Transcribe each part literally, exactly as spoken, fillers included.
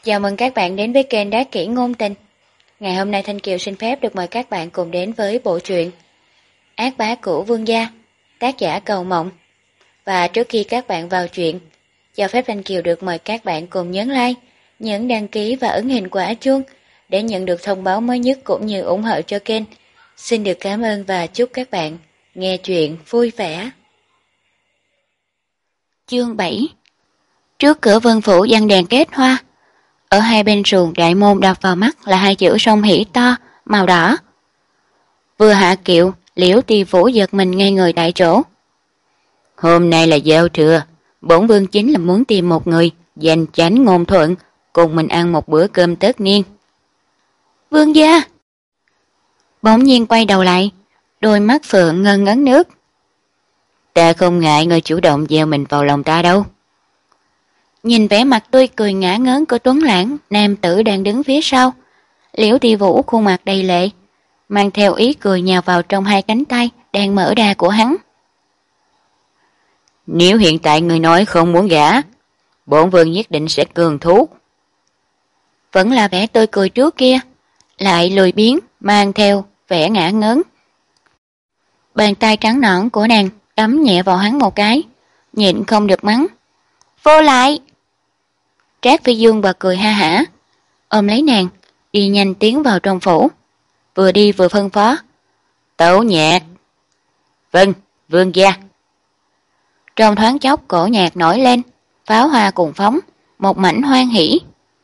Chào mừng các bạn đến với kênh Đá Kỹ Ngôn Tình. Ngày hôm nay Thanh Kiều xin phép được mời các bạn cùng đến với bộ truyện Ác Bá Cửu Vương Gia, tác giả Cầu Mộng. Và trước khi các bạn vào truyện, cho phép Thanh Kiều được mời các bạn cùng nhấn like, nhấn đăng ký và ấn hình quả chuông để nhận được thông báo mới nhất cũng như ủng hộ cho kênh. Xin được cảm ơn và chúc các bạn nghe truyện vui vẻ. Chương bảy. Trước cửa Vân Phủ giăng đèn kết hoa. Ở hai bên sườn đại môn đập vào mắt là hai chữ song hỷ to, màu đỏ. Vừa hạ kiệu, Liễu Ti Vũ giật mình ngay người tại chỗ. Hôm nay là giao thừa, bổn vương chính là muốn tìm một người danh chánh ngôn thuận, cùng mình ăn một bữa cơm tất niên. Vương gia! Bỗng nhiên quay đầu lại, đôi mắt phượng ngân ngấn nước. Ta không ngại người chủ động gieo mình vào lòng ta đâu. Nhìn vẻ mặt tươi cười ngã ngớn của Tuấn Lãng, nam tử đang đứng phía sau, Liễu Ti Vũ khuôn mặt đầy lệ, mang theo ý cười nhào vào trong hai cánh tay đang mở ra của hắn. Nếu hiện tại người nói không muốn gả, bổn vương nhất định sẽ cường thú. Vẫn là vẻ tươi cười trước kia, lại lười biếng, mang theo vẻ ngã ngớn. Bàn tay trắng nõn của nàng đấm nhẹ vào hắn một cái, nhịn không được mắng. Vô lại! Trác Phi Dương bật cười ha hả, ôm lấy nàng, đi nhanh tiến vào trong phủ. Vừa đi vừa phân phó. Tấu nhạc! Vâng, vương gia! Trong thoáng chốc cổ nhạc nổi lên, pháo hoa cùng phóng, một mảnh hoan hỉ.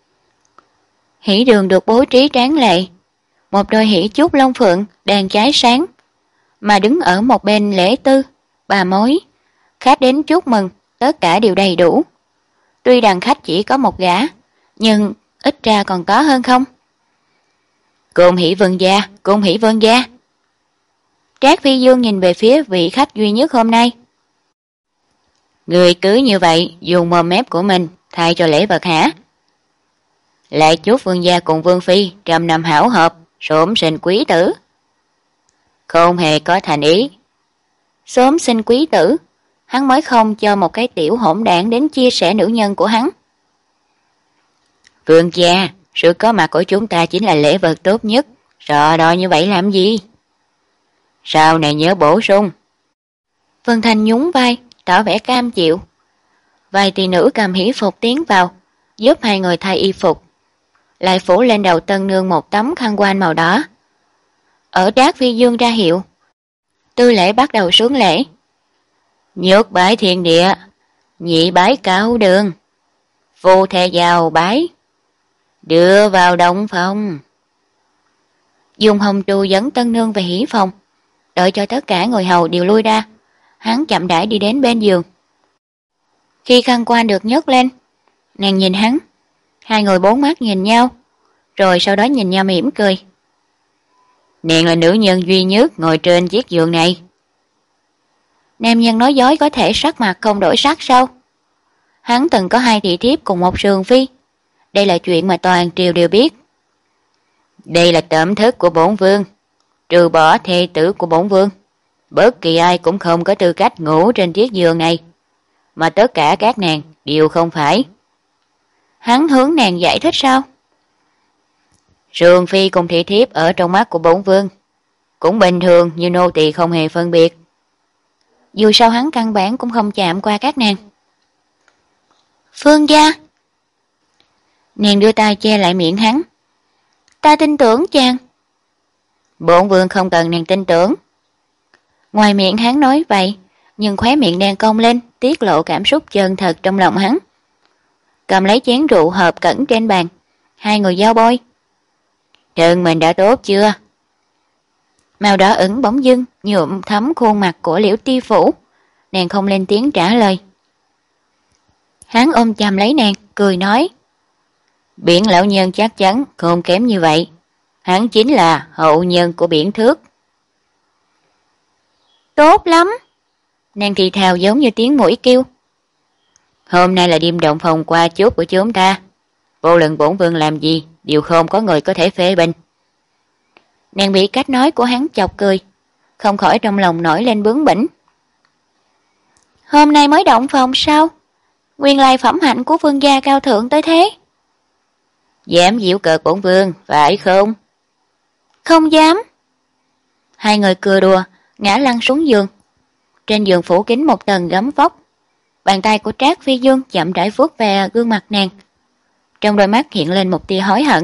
Hỉ đường được bố trí tráng lệ, một đôi hỉ trúc long phượng đang cháy sáng, mà đứng ở một bên lễ tư, bà mối, khách đến chúc mừng, tất cả đều đầy đủ. Tuy đàn khách chỉ có một gã, nhưng ít ra còn có hơn không? Cung hỷ vương gia, cung hỷ vương gia. Trác Phi Dương nhìn về phía vị khách duy nhất hôm nay. Người cứ như vậy dùng mồm mép của mình thay cho lễ vật hả? Lại chúc vương gia cùng vương phi trăm năm hảo hợp, sớm sinh quý tử. Không hề có thành ý. Sớm sinh quý tử, hắn mới không cho một cái tiểu hỗn đảng đến chia sẻ nữ nhân của hắn. Vương gia, sự có mặt của chúng ta chính là lễ vật tốt nhất, sợ đòi như vậy làm gì? Sau này nhớ bổ sung. Vân Thanh nhún vai, tỏ vẻ cam chịu. Vài tỷ nữ cầm hỷ phục tiến vào, giúp hai người thay y phục, lại phủ lên đầu tân nương một tấm khăn voan màu đỏ. Ở Trác Phi Dương ra hiệu, tư lễ bắt đầu sướng lễ. Nhốt bái thiên địa, nhị bái cao đường, phu thê vào bái, đưa vào động phòng. Dùng hồng trù dẫn tân nương về hỷ phòng, đợi cho tất cả người hầu đều lui ra, hắn chậm rãi đi đến bên giường. Khi khăn quan được nhấc lên, nàng nhìn hắn, hai người bốn mắt nhìn nhau, rồi sau đó nhìn nhau mỉm cười. Nàng là nữ nhân duy nhất ngồi trên chiếc giường này. Nam nhân nói dối có thể sắc mặt không đổi sắc sao? Hắn từng có hai thị thiếp cùng một sườn phi. Đây là chuyện mà toàn triều đều biết. Đây là tẩm thức của bổn vương, trừ bỏ thê tử của bổn vương, bất kỳ ai cũng không có tư cách ngủ trên chiếc giường này, mà tất cả các nàng đều không phải. Hắn hướng nàng giải thích sao? Sườn phi cùng thị thiếp ở trong mắt của bổn vương cũng bình thường như nô tỳ không hề phân biệt. Dù sao hắn căn bản cũng không chạm qua các nàng. Phương gia! Nàng đưa tay che lại miệng hắn. Ta tin tưởng chàng. Bổn vương không cần nàng tin tưởng. Ngoài miệng hắn nói vậy, nhưng khóe miệng đang cong lên, tiết lộ cảm xúc chân thật trong lòng hắn. Cầm lấy chén rượu hợp cẩn trên bàn, hai người giao bôi. Thân mình đã tốt chưa? Màu đỏ ửng bỗng dưng nhuộm thấm khuôn mặt của Liễu Ti Vũ. Nàng không lên tiếng trả lời. Hắn ôm chầm lấy nàng, cười nói. Biển lão nhân chắc chắn không kém như vậy. Hắn chính là hậu nhân của biển thước. Tốt lắm! Nàng thì thào giống như tiếng mũi kêu. Hôm nay là đêm động phòng qua chốt của chúng ta. Vô luận bổn vương làm gì đều không có người có thể phê bình. Nàng bị cách nói của hắn chọc cười, không khỏi trong lòng nổi lên bướng bỉnh. Hôm nay mới động phòng sao? Nguyên lai phẩm hạnh của vương gia cao thượng tới thế. Dám giễu cợt bổn vương, phải không? Không dám. Hai người cười đùa, ngã lăn xuống giường. Trên giường phủ kín một tầng gấm vóc. Bàn tay của Trác Phi Dương chậm rãi vuốt về gương mặt nàng. Trong đôi mắt hiện lên một tia hối hận.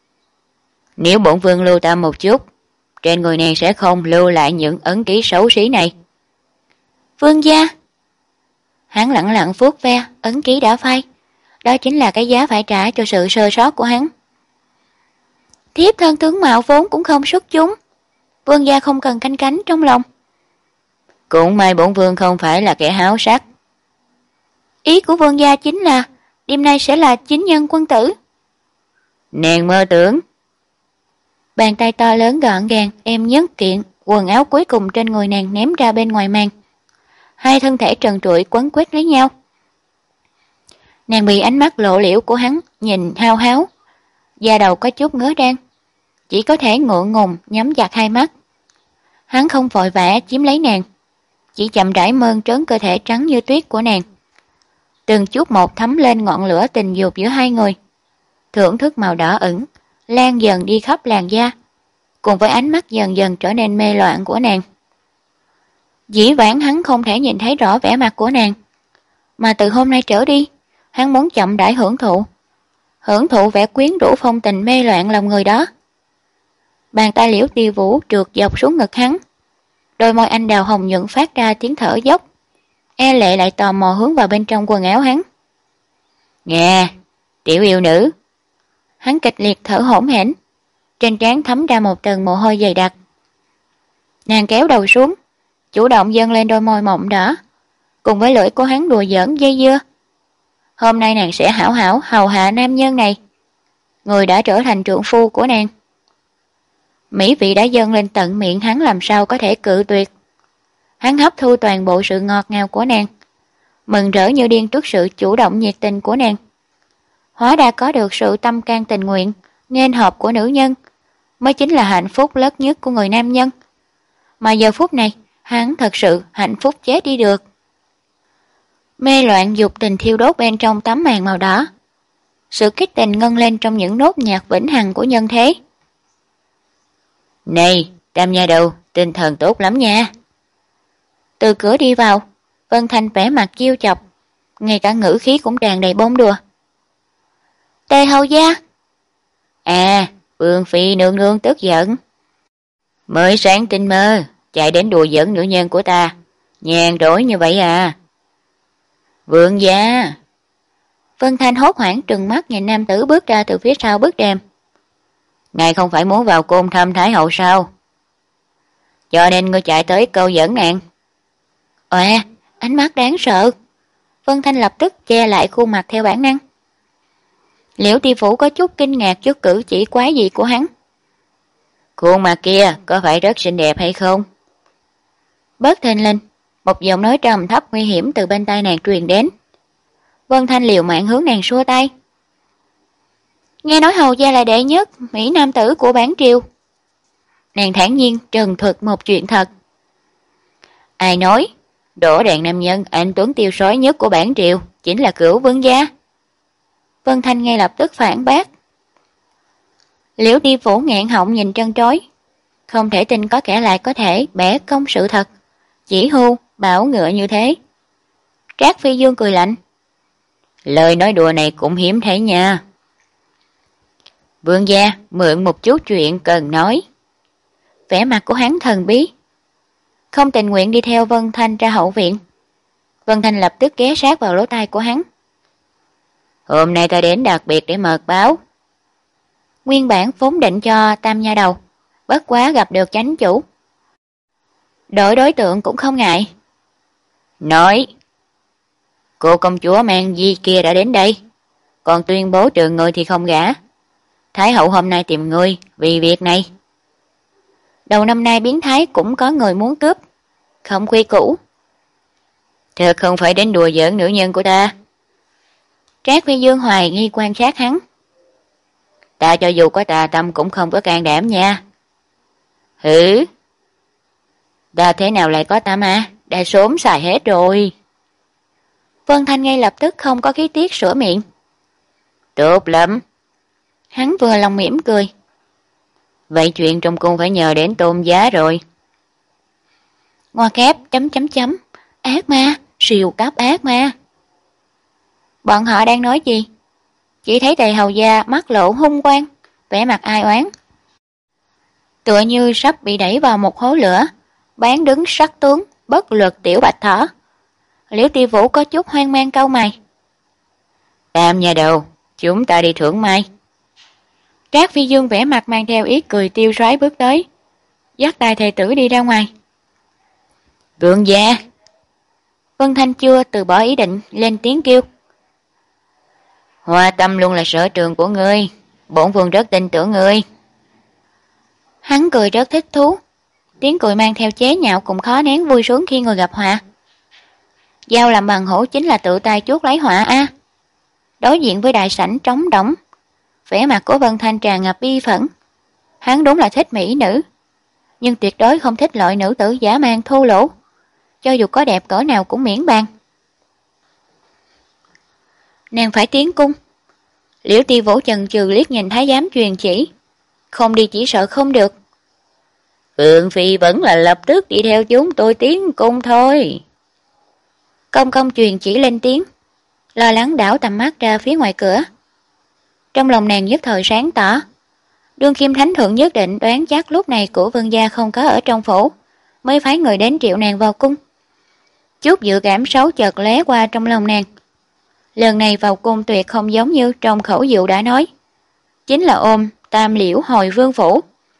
Nếu bổn vương lưu tâm một chút, trên người nàng sẽ không lưu lại những ấn ký xấu xí này. Vương gia. Hắn lặng lặng vuốt ve ấn ký đã phai. Đó chính là cái giá phải trả cho sự sơ sót của hắn. Thiếp thân tướng mạo vốn cũng không xuất chúng. Vương gia không cần canh cánh trong lòng. Cũng may bổn vương không phải là kẻ háo sắc. Ý của vương gia chính là đêm nay sẽ là chính nhân quân tử. Nàng mơ tưởng. Bàn tay to lớn gọn gàng em nhấc kiện quần áo cuối cùng trên người nàng ném ra bên ngoài màn. Hai thân thể trần trụi quấn quýt lấy nhau. Nàng bị ánh mắt lộ liễu của hắn nhìn hao háo, da đầu có chút ngứa rang, chỉ có thể ngượng ngùng nhắm chặt hai mắt. Hắn không vội vã chiếm lấy nàng, chỉ chậm rãi mơn trớn cơ thể trắng như tuyết của nàng. Từng chút một thấm lên ngọn lửa tình dục giữa hai người, thưởng thức màu đỏ ửng lan dần đi khắp làn da, cùng với ánh mắt dần dần trở nên mê loạn của nàng. Dĩ vãng hắn không thể nhìn thấy rõ vẻ mặt của nàng, mà từ hôm nay trở đi, hắn muốn chậm rãi hưởng thụ, hưởng thụ vẻ quyến rũ phong tình mê loạn lòng người đó. Bàn tay Liễu Tiêu Vũ trượt dọc xuống ngực hắn, đôi môi anh đào hồng nhuận phát ra tiếng thở dốc, e lệ lại tò mò hướng vào bên trong quần áo hắn. Nghe, tiểu yêu nữ. Hắn kịch liệt thở hổn hển, trên trán thấm ra một tầng mồ hôi dày đặc. Nàng kéo đầu xuống, chủ động dâng lên đôi môi mọng đỏ, cùng với lưỡi của hắn đùa giỡn dây dưa. Hôm nay nàng sẽ hảo hảo hầu hạ nam nhân này, người đã trở thành trượng phu của nàng. Mỹ vị đã dâng lên tận miệng hắn, làm sao có thể cự tuyệt. Hắn hấp thu toàn bộ sự ngọt ngào của nàng, mừng rỡ như điên trước sự chủ động nhiệt tình của nàng. Hóa ra có được sự tâm can tình nguyện, nghênh hợp của nữ nhân, mới chính là hạnh phúc lớn nhất của người nam nhân. Mà giờ phút này, hắn thật sự hạnh phúc chết đi được. Mê loạn dục tình thiêu đốt bên trong tấm màn màu đỏ. Sự kích tình ngân lên trong những nốt nhạc vĩnh hằng của nhân thế. Này, Tam nha đầu, tinh thần tốt lắm nha. Từ cửa đi vào, Vân Thanh vẻ mặt chiêu chọc, ngay cả ngữ khí cũng tràn đầy bông đùa. Tề hầu gia. À, Vương phi nương nương tức giận. Mới sáng tinh mơ, chạy đến đùa giỡn nữ nhân của ta, nhàn rỗi như vậy à? Vương gia. Vân Thanh hốt hoảng trừng mắt nhìn nam tử bước ra từ phía sau bức rèm. Ngài không phải muốn vào cung thăm Thái hậu sao? Cho nên ngươi chạy tới câu dẫn nàng. Ồ, ánh mắt đáng sợ. Vân Thanh lập tức che lại khuôn mặt theo bản năng. Liễu Ti Phủ có chút kinh ngạc trước cử chỉ quái dị của hắn. Khuôn mặt kia có phải rất xinh đẹp hay không? Bất thình lình, một giọng nói trầm thấp nguy hiểm từ bên tai nàng truyền đến. Vân Thanh liều mạng hướng nàng xua tay. Nghe nói hầu gia là đệ nhất mỹ nam tử của bản triều. Nàng thản nhiên trần thuật một chuyện thật. Ai nói? Đỗ đèn nam nhân anh tuấn tiêu sói nhất của bản triều chính là Cửu Vương gia. Vân Thanh ngay lập tức phản bác. Liễu Đi Phủ nghẹn họng nhìn trân trối, không thể tin có kẻ lại có thể bẻ cong sự thật, chỉ hưu bảo ngựa như thế. Trác Phi Dương cười lạnh. Lời nói đùa này cũng hiếm thấy nha. Vương gia mượn một chút chuyện cần nói. Vẻ mặt của hắn thần bí, không tình nguyện đi theo Vân Thanh ra hậu viện. Vân Thanh lập tức ghé sát vào lỗ tai của hắn. Hôm nay ta đến đặc biệt để mật báo. Nguyên bản vốn định cho Tam nha đầu, bất quá gặp được chánh chủ, đổi đối tượng cũng không ngại. Nói, cô công chúa mang di kia đã đến đây, còn tuyên bố trường người thì không gả. Thái hậu hôm nay tìm ngươi vì việc này. Đầu năm nay biến thái cũng có người muốn cướp, không quy củ. Thật không phải đến đùa giỡn nữ nhân của ta. Trác Phi Dương hoài nghi quan sát hắn. Ta cho dù có tà tâm cũng không có can đảm nha. Hử? Ta thế nào lại có tâm à? Đã sớm xài hết rồi. Vân Thanh ngay lập tức không có khí tiết sửa miệng. Tốt lắm. Hắn vừa lòng mỉm cười. Vậy chuyện trong cung phải nhờ đến Tôn Giá rồi. Ngoa kép chấm chấm chấm. Ác ma, siêu cấp ác ma. Bọn họ đang nói gì? Chỉ thấy Tề hầu gia mắt lộ hung quang, vẻ mặt ai oán. Tựa như sắp bị đẩy vào một hố lửa, bán đứng sắc tướng, bất lực tiểu bạch thỏ. Liễu Ti Vũ có chút hoang mang cau mày. Tam nhà đầu, chúng ta đi thưởng mai. Trác Phi Dương vẻ mặt mang theo ý cười tiêu sái bước tới, dắt tay thầy tử đi ra ngoài. Vương gia. Vân Thanh chưa từ bỏ ý định, lên tiếng kêu. Hoa Tâm luôn là sở trường của ngươi, bổn vương rất tin tưởng ngươi. Hắn cười rất thích thú, tiếng cười mang theo chế nhạo cũng khó nén vui sướng khi người gặp họa. Dao làm bằng hổ chính là tự tay chuốc lấy họa a. Đối diện với đại sảnh trống rỗng, vẻ mặt của Vân Thanh tràn ngập bi phẫn. Hắn đúng là thích mỹ nữ, nhưng tuyệt đối không thích loại nữ tử giả man thô lỗ, cho dù có đẹp cỡ nào cũng miễn bàn. Nàng phải tiến cung. Liễu Ti Vũ chần chừ liếc nhìn thái giám truyền chỉ, không đi chỉ sợ không được. Vương phi vẫn là lập tức đi theo chúng tôi tiến cung thôi. Công công truyền chỉ lên tiếng, lo lắng đảo tầm mắt ra phía ngoài cửa. Trong lòng nàng nhất thời sáng tỏ, đương kim thánh thượng nhất định đoán chắc lúc này của vương gia không có ở trong phủ, mới phái người đến triệu nàng vào cung. Chút dự cảm xấu chợt lóe qua trong lòng nàng. Lần này vào cung tuyệt không giống như trong khẩu dụ đã nói, chính là ôm Tam Liễu hồi vương phủ.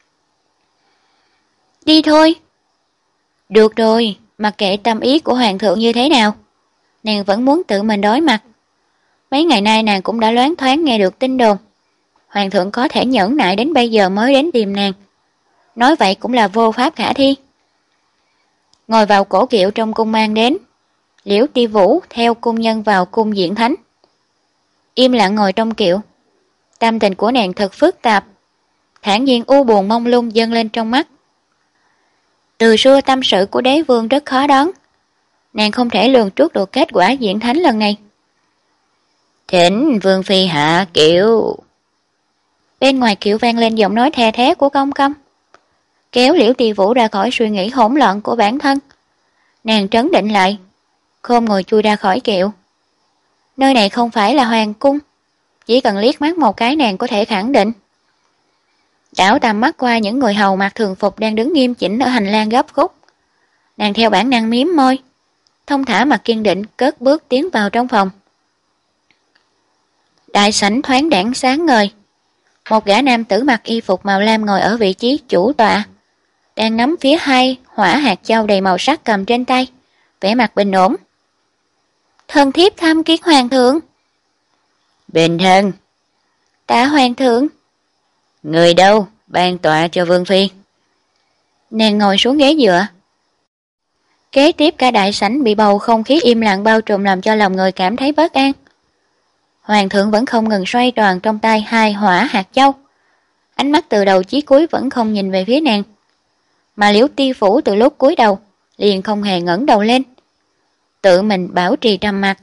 Đi thôi. Được rồi, mặc kệ tâm ý của hoàng thượng như thế nào, nàng vẫn muốn tự mình đối mặt. Mấy ngày nay nàng cũng đã loáng thoáng nghe được tin đồn, hoàng thượng có thể nhẫn nại đến bây giờ mới đến tìm nàng. Nói vậy cũng là vô pháp khả thi. Ngồi vào cổ kiệu trong cung mang đến, Liễu Ti Vũ theo cung nhân vào cung diễn thánh. Im lặng ngồi trong kiệu, tâm tình của nàng thật phức tạp, thản nhiên u buồn mông lung dâng lên trong mắt. Từ xưa tâm sự của đế vương rất khó đoán, nàng không thể lường trước được kết quả diễn thánh lần này. Thỉnh vương phi hạ kiệu. Bên ngoài kiệu vang lên giọng nói the thé của công công, kéo Liễu Ti Vũ ra khỏi suy nghĩ hỗn loạn của bản thân. Nàng trấn định lại, khom ngồi chui ra khỏi kiệu. Nơi này không phải là hoàng cung, chỉ cần liếc mắt một cái nàng có thể khẳng định. Đảo tầm mắt qua những người hầu mặc thường phục đang đứng nghiêm chỉnh ở hành lang gấp khúc, nàng theo bản năng miếm môi, thông thả mà kiên định cất bước tiến vào trong phòng. Đại sảnh thoáng đãng sáng ngời, một gã nam tử mặc y phục màu lam ngồi ở vị trí chủ tọa, đang ngắm phía hai hỏa hạt châu đầy màu sắc cầm trên tay, vẻ mặt bình ổn. Thân thiếp tham kiến hoàng thượng. Bình thân. Tạ hoàng thượng. Người đâu, ban tọa cho vương phi. Nàng ngồi xuống ghế dựa. Kế tiếp cả đại sảnh bị bầu không khí im lặng bao trùm làm cho lòng người cảm thấy bất an. Hoàng thượng vẫn không ngừng xoay tròn trong tay hai hỏa hạt châu, ánh mắt từ đầu chí cuối vẫn không nhìn về phía nàng. Mà Liễu Ti Vũ từ lúc cúi đầu liền không hề ngẩng đầu lên, tự mình bảo trì trầm mặc.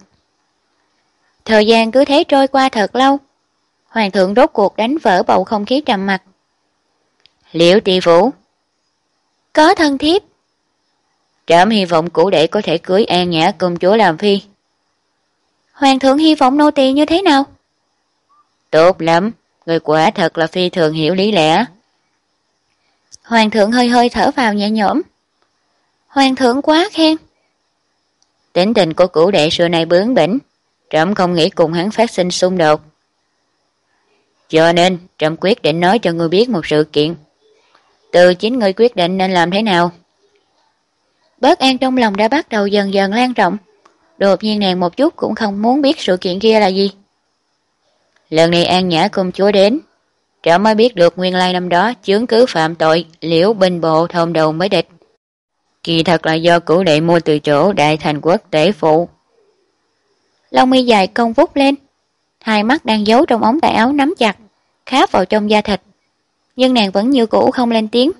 Thời gian cứ thế trôi qua thật lâu, hoàng thượng rốt cuộc đánh vỡ bầu không khí trầm mặc. Liễu Ti Vũ. Có thân thiếp. Trẫm hy vọng cửu đệ có thể cưới An Nhã công chúa làm phi. Hoàng thượng hy vọng nô tỳ như thế nào? Tốt lắm, người quả thật là phi thường hiểu lý lẽ. Hoàng thượng hơi hơi thở vào nhẹ nhõm. Hoàng thượng quá khen. Tính tình của cửu đệ xưa nay bướng bỉnh, trẫm không nghĩ cùng hắn phát sinh xung đột. Cho nên trẫm quyết định nói cho ngươi biết một sự kiện. Từ chính ngươi quyết định nên làm thế nào. Bất an trong lòng đã bắt đầu dần dần lan rộng. Đột nhiên nàng một chút cũng không muốn biết sự kiện kia là gì. Lần này An Nhã công chúa đến, trẫm mới biết được nguyên lai năm đó chướng cứ phạm tội Liễu binh bộ thông đầu với địch. Kỳ thật là do cửu đệ mua từ chỗ Đại Thành Quốc tể phụ. Lông mi dài cong vút lên, hai mắt đang giấu trong ống tay áo nắm chặt, kháp vào trong da thịt, nhưng nàng vẫn như cũ không lên tiếng.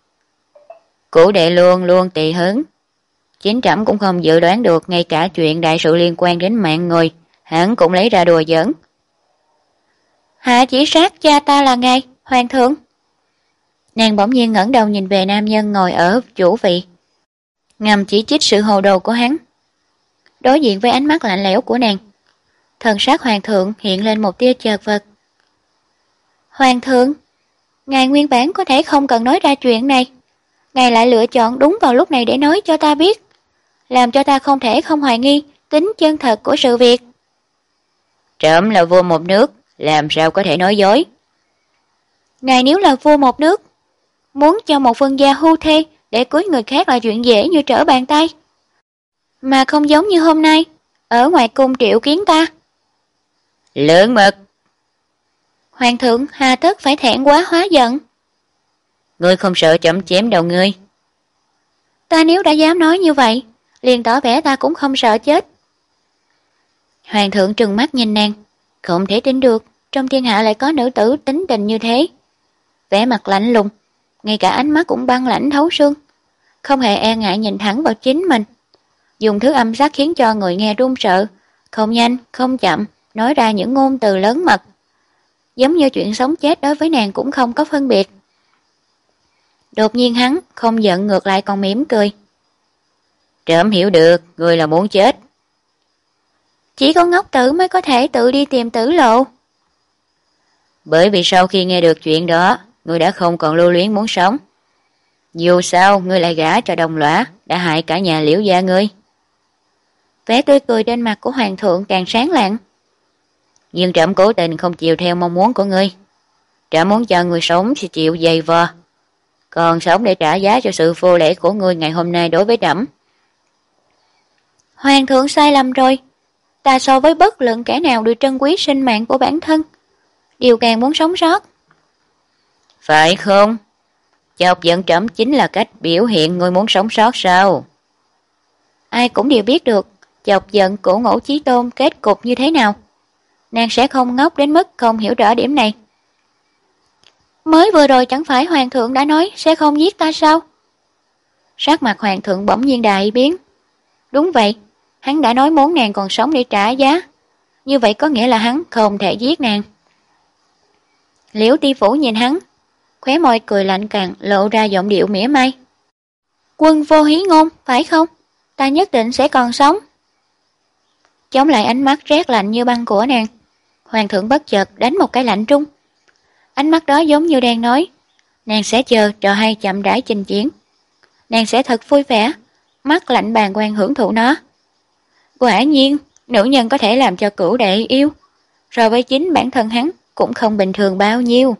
Cửu đệ luôn luôn tùy hứng, chính trẫm cũng không dự đoán được ngay cả chuyện đại sự liên quan đến mạng người, hắn cũng lấy ra đùa giỡn. Hạ chỉ sát cha ta là ngài, hoàng thượng. Nàng bỗng nhiên ngẩng đầu nhìn về nam nhân ngồi ở chủ vị, ngầm chỉ trích sự hồ đồ của hắn. Đối diện với ánh mắt lạnh lẽo của nàng, thần sắc hoàng thượng hiện lên một tia chợt vật. Hoàng thượng, ngài nguyên bản có thể không cần nói ra chuyện này, ngài lại lựa chọn đúng vào lúc này để nói cho ta biết, làm cho ta không thể không hoài nghi tính chân thật của sự việc. Trẫm là vua một nước, làm sao có thể nói dối? Ngài nếu là vua một nước, muốn cho một vương gia hưu thê để cưới người khác là chuyện dễ như trở bàn tay, mà không giống như hôm nay ở ngoài cung triệu kiến ta. Lớn mật! Hoàng thượng hà tất phải thẹn quá hóa giận. Ngươi không sợ trẫm chém đầu ngươi? Ta nếu đã dám nói như vậy, liền tỏ vẻ ta cũng không sợ chết. Hoàng thượng trừng mắt nhìn nàng, không thể tin được trong thiên hạ lại có nữ tử tính tình như thế. Vẻ mặt lạnh lùng, ngay cả ánh mắt cũng băng lãnh thấu xương, không hề e ngại nhìn thẳng vào chính mình, dùng thứ âm sắc khiến cho người nghe run sợ, không nhanh không chậm nói ra những ngôn từ lớn mật, giống như chuyện sống chết đối với nàng cũng không có phân biệt. Đột nhiên hắn không giận, ngược lại còn mỉm cười. Trẫm hiểu được, ngươi là muốn chết. Chỉ có ngốc tử mới có thể tự đi tìm tử lộ. Bởi vì sau khi nghe được chuyện đó, ngươi đã không còn lưu luyến muốn sống. Dù sao, ngươi lại gả cho đồng lõa, đã hại cả nhà Liễu gia ngươi. Vẻ tươi cười trên mặt của hoàng thượng càng sáng lạng. Nhưng trẫm cố tình không chịu theo mong muốn của ngươi. Trẫm muốn cho ngươi sống thì chịu dày vò, còn sống để trả giá cho sự vô lễ của ngươi ngày hôm nay đối với trẫm. Hoàng thượng sai lầm rồi. Ta so với bất luận kẻ nào đều trân quý sinh mạng của bản thân, điều càng muốn sống sót. Phải không? Chọc giận trẫm chính là cách biểu hiện ngươi muốn sống sót sao? Ai cũng đều biết được chọc giận Cổ Ngũ Chí Tôn kết cục như thế nào. Nàng sẽ không ngốc đến mức không hiểu rõ điểm này. Mới vừa rồi chẳng phải hoàng thượng đã nói sẽ không giết ta sao? Sắc mặt hoàng thượng bỗng nhiên đại biến. Đúng vậy, hắn đã nói muốn nàng còn sống để trả giá. Như vậy có nghĩa là hắn không thể giết nàng. Liễu Ti Phủ nhìn hắn, khóe môi cười lạnh càng lộ ra giọng điệu mỉa mai. Quân vô hí ngôn, phải không? Ta nhất định sẽ còn sống. Chống lại ánh mắt rét lạnh như băng của nàng, hoàng thượng bất chợt đánh một cái lạnh trung. Ánh mắt đó giống như đang nói, nàng sẽ chờ trò hay chậm rãi trình diễn. Nàng sẽ thật vui vẻ, mắt lạnh bàng quan hưởng thụ nó. Quả nhiên, nữ nhân có thể làm cho cửu đệ yêu, so với chính bản thân hắn cũng không bình thường bao nhiêu.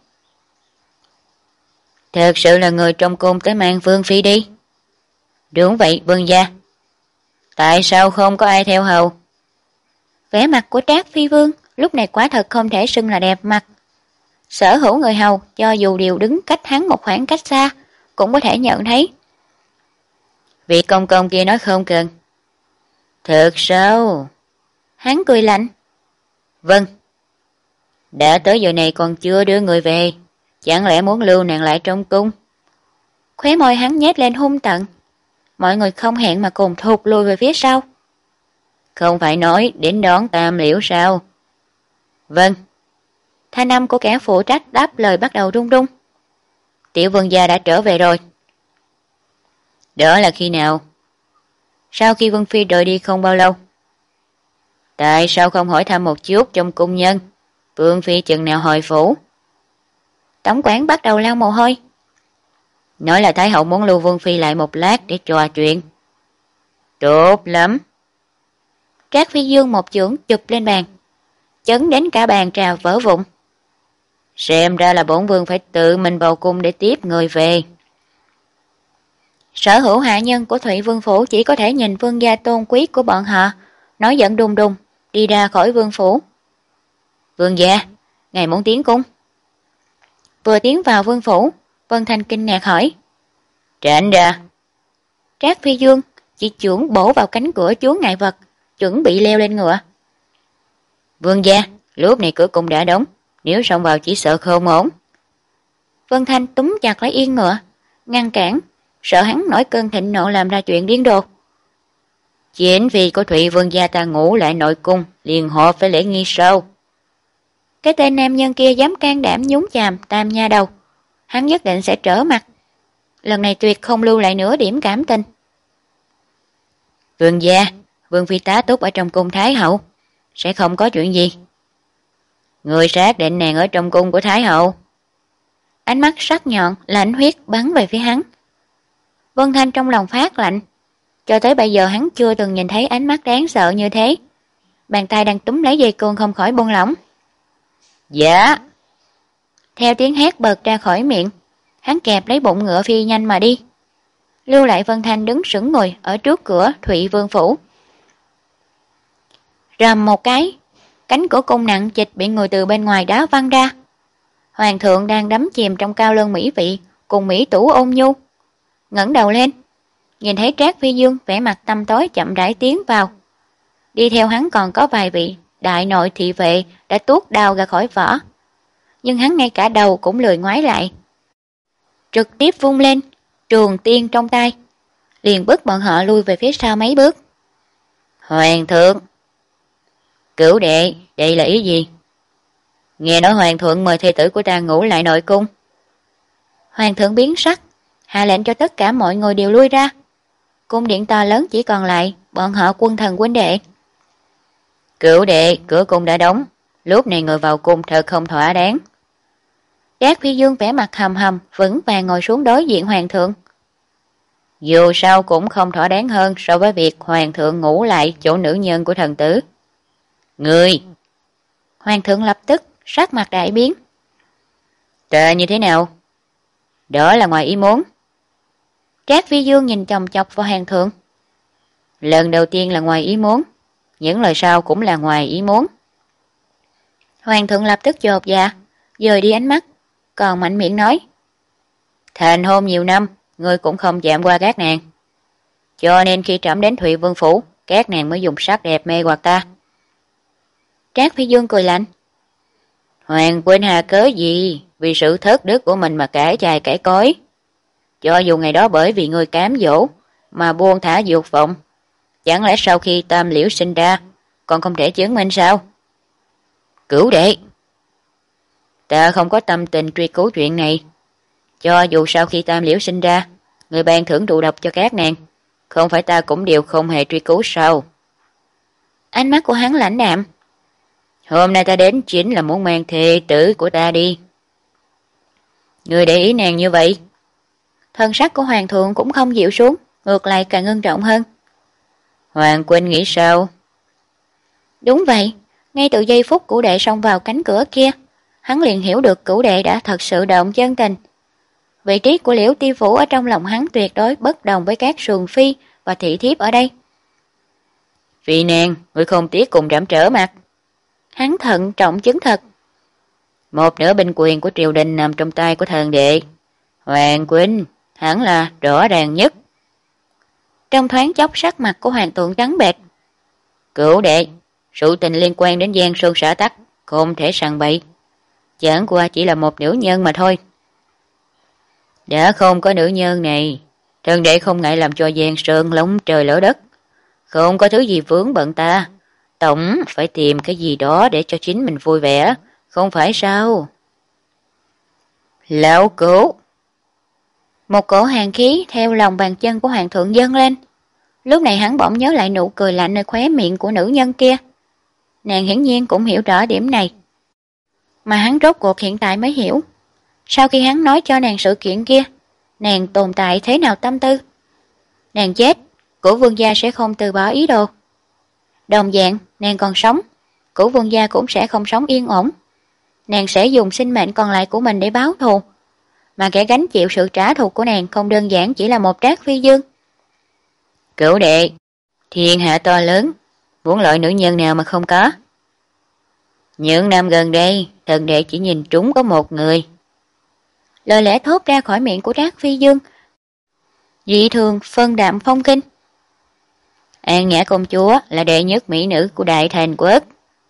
Thật sự là người trong cung tới mang vương phi đi. Đúng vậy, vương gia. Tại sao không có ai theo hầu? Vẻ mặt của Trác Phi Vương lúc này quả thật không thể xưng là đẹp mặt. Sở hữu người hầu cho dù đều đứng cách hắn một khoảng cách xa cũng có thể nhận thấy. Vị công công kia nói không cần. Thật sao? Hắn cười lạnh. Vâng. Đã tới giờ này còn chưa đưa người về, chẳng lẽ muốn lưu nàng lại trong cung? Khóe môi hắn nhếch lên hung tận. Mọi người không hẹn mà cùng thụt lùi về phía sau. Không phải nói đến đón Tam Liễu sao? Vâng. Thanh âm của kẻ phụ trách đáp lời bắt đầu run run. Tiểu vương gia đã trở về rồi. Đó là khi nào? Sau khi Vương Phi rời đi không bao lâu. Tại sao không hỏi thăm một chút trong cung nhân? Vương Phi chừng nào hồi phủ? Tổng quản bắt đầu lau mồ hôi. Nói là Thái hậu muốn lưu Vương Phi lại một lát để trò chuyện. Tốt lắm. Trác Phi Dương một chưởng chụp lên bàn, chấn đến cả bàn trà vỡ vụn. Xem ra là bổn vương phải tự mình vào cung để tiếp người về. Sở hữu hạ nhân của Thụy Vương Phủ chỉ có thể nhìn vương gia tôn quý của bọn họ, nói giận đùng đùng, đi ra khỏi vương phủ. Vương gia, ngài muốn tiến cung? Vừa tiến vào vương phủ, Vân Thanh kinh ngạc hỏi. Tránh ra. Trác Phi Dương chỉ chưởng bổ vào cánh cửa chướng ngại vật, chuẩn bị leo lên ngựa. Vương gia, lúc này cửa cung đã đóng, nếu xông vào chỉ sợ không ổn. Vân Thanh túm chặt lấy yên ngựa, ngăn cản, sợ hắn nổi cơn thịnh nộ làm ra chuyện điên rồ. Chính vì có Thụy vương gia ta ngủ lại nội cung, liền họ phải lễ nghi sâu. Cái tên nam nhân kia dám can đảm nhúng chàm Tam nha đầu, hắn nhất định sẽ trở mặt. Lần này tuyệt không lưu lại nửa điểm cảm tình. Vương gia, Vương phi tá túc ở trong cung Thái hậu, sẽ không có chuyện gì. Người xác định nàng ở trong cung của Thái hậu. Ánh mắt sắc nhọn, lạnh huyết bắn về phía hắn. Vân Thanh trong lòng phát lạnh. Cho tới bây giờ hắn chưa từng nhìn thấy ánh mắt đáng sợ như thế. Bàn tay đang túm lấy dây cương không khỏi buông lỏng. Dạ. Theo tiếng hét bật ra khỏi miệng, hắn kẹp lấy bụng ngựa phi nhanh mà đi. Lưu lại Vân Thanh đứng sững ngồi ở trước cửa Thụy Vương phủ. Rầm một cái, cánh cửa cung nặng trịch bị người từ bên ngoài đá văng ra. Hoàng thượng đang đắm chìm trong cao lương mỹ vị cùng mỹ tủ ôn nhu, ngẩng đầu lên, nhìn thấy Trác Phi Dương vẻ mặt tăm tối chậm rãi tiến vào. Đi theo hắn còn có vài vị đại nội thị vệ đã tuốt đao ra khỏi vỏ, nhưng hắn ngay cả đầu cũng lười ngoái lại, trực tiếp vung lên trường tiên trong tay, liền bức bọn họ lui về phía sau mấy bước. Hoàng thượng, cửu đệ, đây là ý gì? Nghe nói hoàng thượng mời thê tử của ta ngủ lại nội cung. Hoàng thượng biến sắc, hạ lệnh cho tất cả mọi người đều lui ra. Cung điện to lớn chỉ còn lại bọn họ quân thần huynh đệ. Cửu đệ, cửa cung đã đóng, lúc này người vào cung thật không thỏa đáng. Trác Phi Dương vẻ mặt hầm hầm, vững vàng ngồi xuống đối diện hoàng thượng. Dù sao cũng không thỏa đáng hơn so với việc hoàng thượng ngủ lại chỗ nữ nhân của thần tử. Người! Hoàng thượng lập tức sắc mặt đại biến. Tệ như thế nào? Đó là ngoài ý muốn. Trác Phi Dương nhìn chòng chọc vào hoàng thượng. Lần đầu tiên là ngoài ý muốn, những lời sau cũng là ngoài ý muốn. Hoàng thượng lập tức chột dạ, dời đi ánh mắt, còn mạnh miệng nói. Thành hôn nhiều năm, ngươi cũng không chạm qua các nàng. Cho nên khi trẫm đến Thụy Vương phủ, các nàng mới dùng sắc đẹp mê hoặc ta. Trác Phi Dương cười lạnh. Hoàng quên hà cớ gì, vì sự thất đức của mình mà cãi chài cãi cối. Cho dù ngày đó bởi vì ngươi cám dỗ mà buông thả dục vọng, chẳng lẽ sau khi Tam Liễu sinh ra còn không thể chứng minh sao? Cửu đệ, ta không có tâm tình truy cứu chuyện này. Cho dù sau khi Tam Liễu sinh ra, người ban thưởng trụ độc cho các nàng, không phải ta cũng đều không hề truy cứu sao? Ánh mắt của hắn lãnh đạm. Hôm nay ta đến chính là muốn mang thê tử của ta đi. Người để ý nàng như vậy. Thân sắc của hoàng thượng cũng không dịu xuống, ngược lại càng ngưng trọng hơn. Hoàng huynh nghĩ sao? Đúng vậy, ngay từ giây phút cửu đệ xông vào cánh cửa kia, hắn liền hiểu được cửu đệ đã thật sự động chân tình. Vị trí của Liễu Ti Vũ ở trong lòng hắn tuyệt đối bất đồng với các sườn phi và thị thiếp ở đây. Phi nàng, ngươi không tiếc cùng trẫm trở mặt. Hắn thận trọng chứng thật. Một nửa binh quyền của triều đình nằm trong tay của thần đệ. Hoàng huynh, hẳn là rõ ràng nhất. Trong thoáng chốc sắc mặt của hoàng thượng trắng bệch. Cửu đệ, sự tình liên quan đến Giang Sơn xã tắc, không thể sằng bậy. Chẳng qua chỉ là một nữ nhân mà thôi. Đã không có nữ nhân này, thần đệ không ngại làm cho Giang Sơn lóng trời lỡ đất. Không có thứ gì vướng bận ta, tổng phải tìm cái gì đó để cho chính mình vui vẻ, không phải sao? Lão cửu. Một cổ hàn khí theo lòng bàn chân của hoàng thượng dâng lên. Lúc này hắn bỗng nhớ lại nụ cười lạnh nơi khóe miệng của nữ nhân kia. Nàng hiển nhiên cũng hiểu rõ điểm này. Mà hắn rốt cuộc hiện tại mới hiểu. Sau khi hắn nói cho nàng sự kiện kia, nàng tồn tại thế nào tâm tư. Nàng chết, Cửu vương gia sẽ không từ bỏ ý đồ. Đồng dạng, nàng còn sống, Cửu vương gia cũng sẽ không sống yên ổn. Nàng sẽ dùng sinh mệnh còn lại của mình để báo thù. Mà kẻ gánh chịu sự trả thù của nàng không đơn giản chỉ là một Trác Phi Dương. Cửu đệ, thiên hạ to lớn, muốn loại nữ nhân nào mà không có. Những năm gần đây, thần đệ chỉ nhìn trúng có một người. Lời lẽ thốt ra khỏi miệng của Trác Phi Dương dị thường phân đạm phong kinh. An Nhã công chúa là đệ nhất mỹ nữ của Đại Thành Quốc.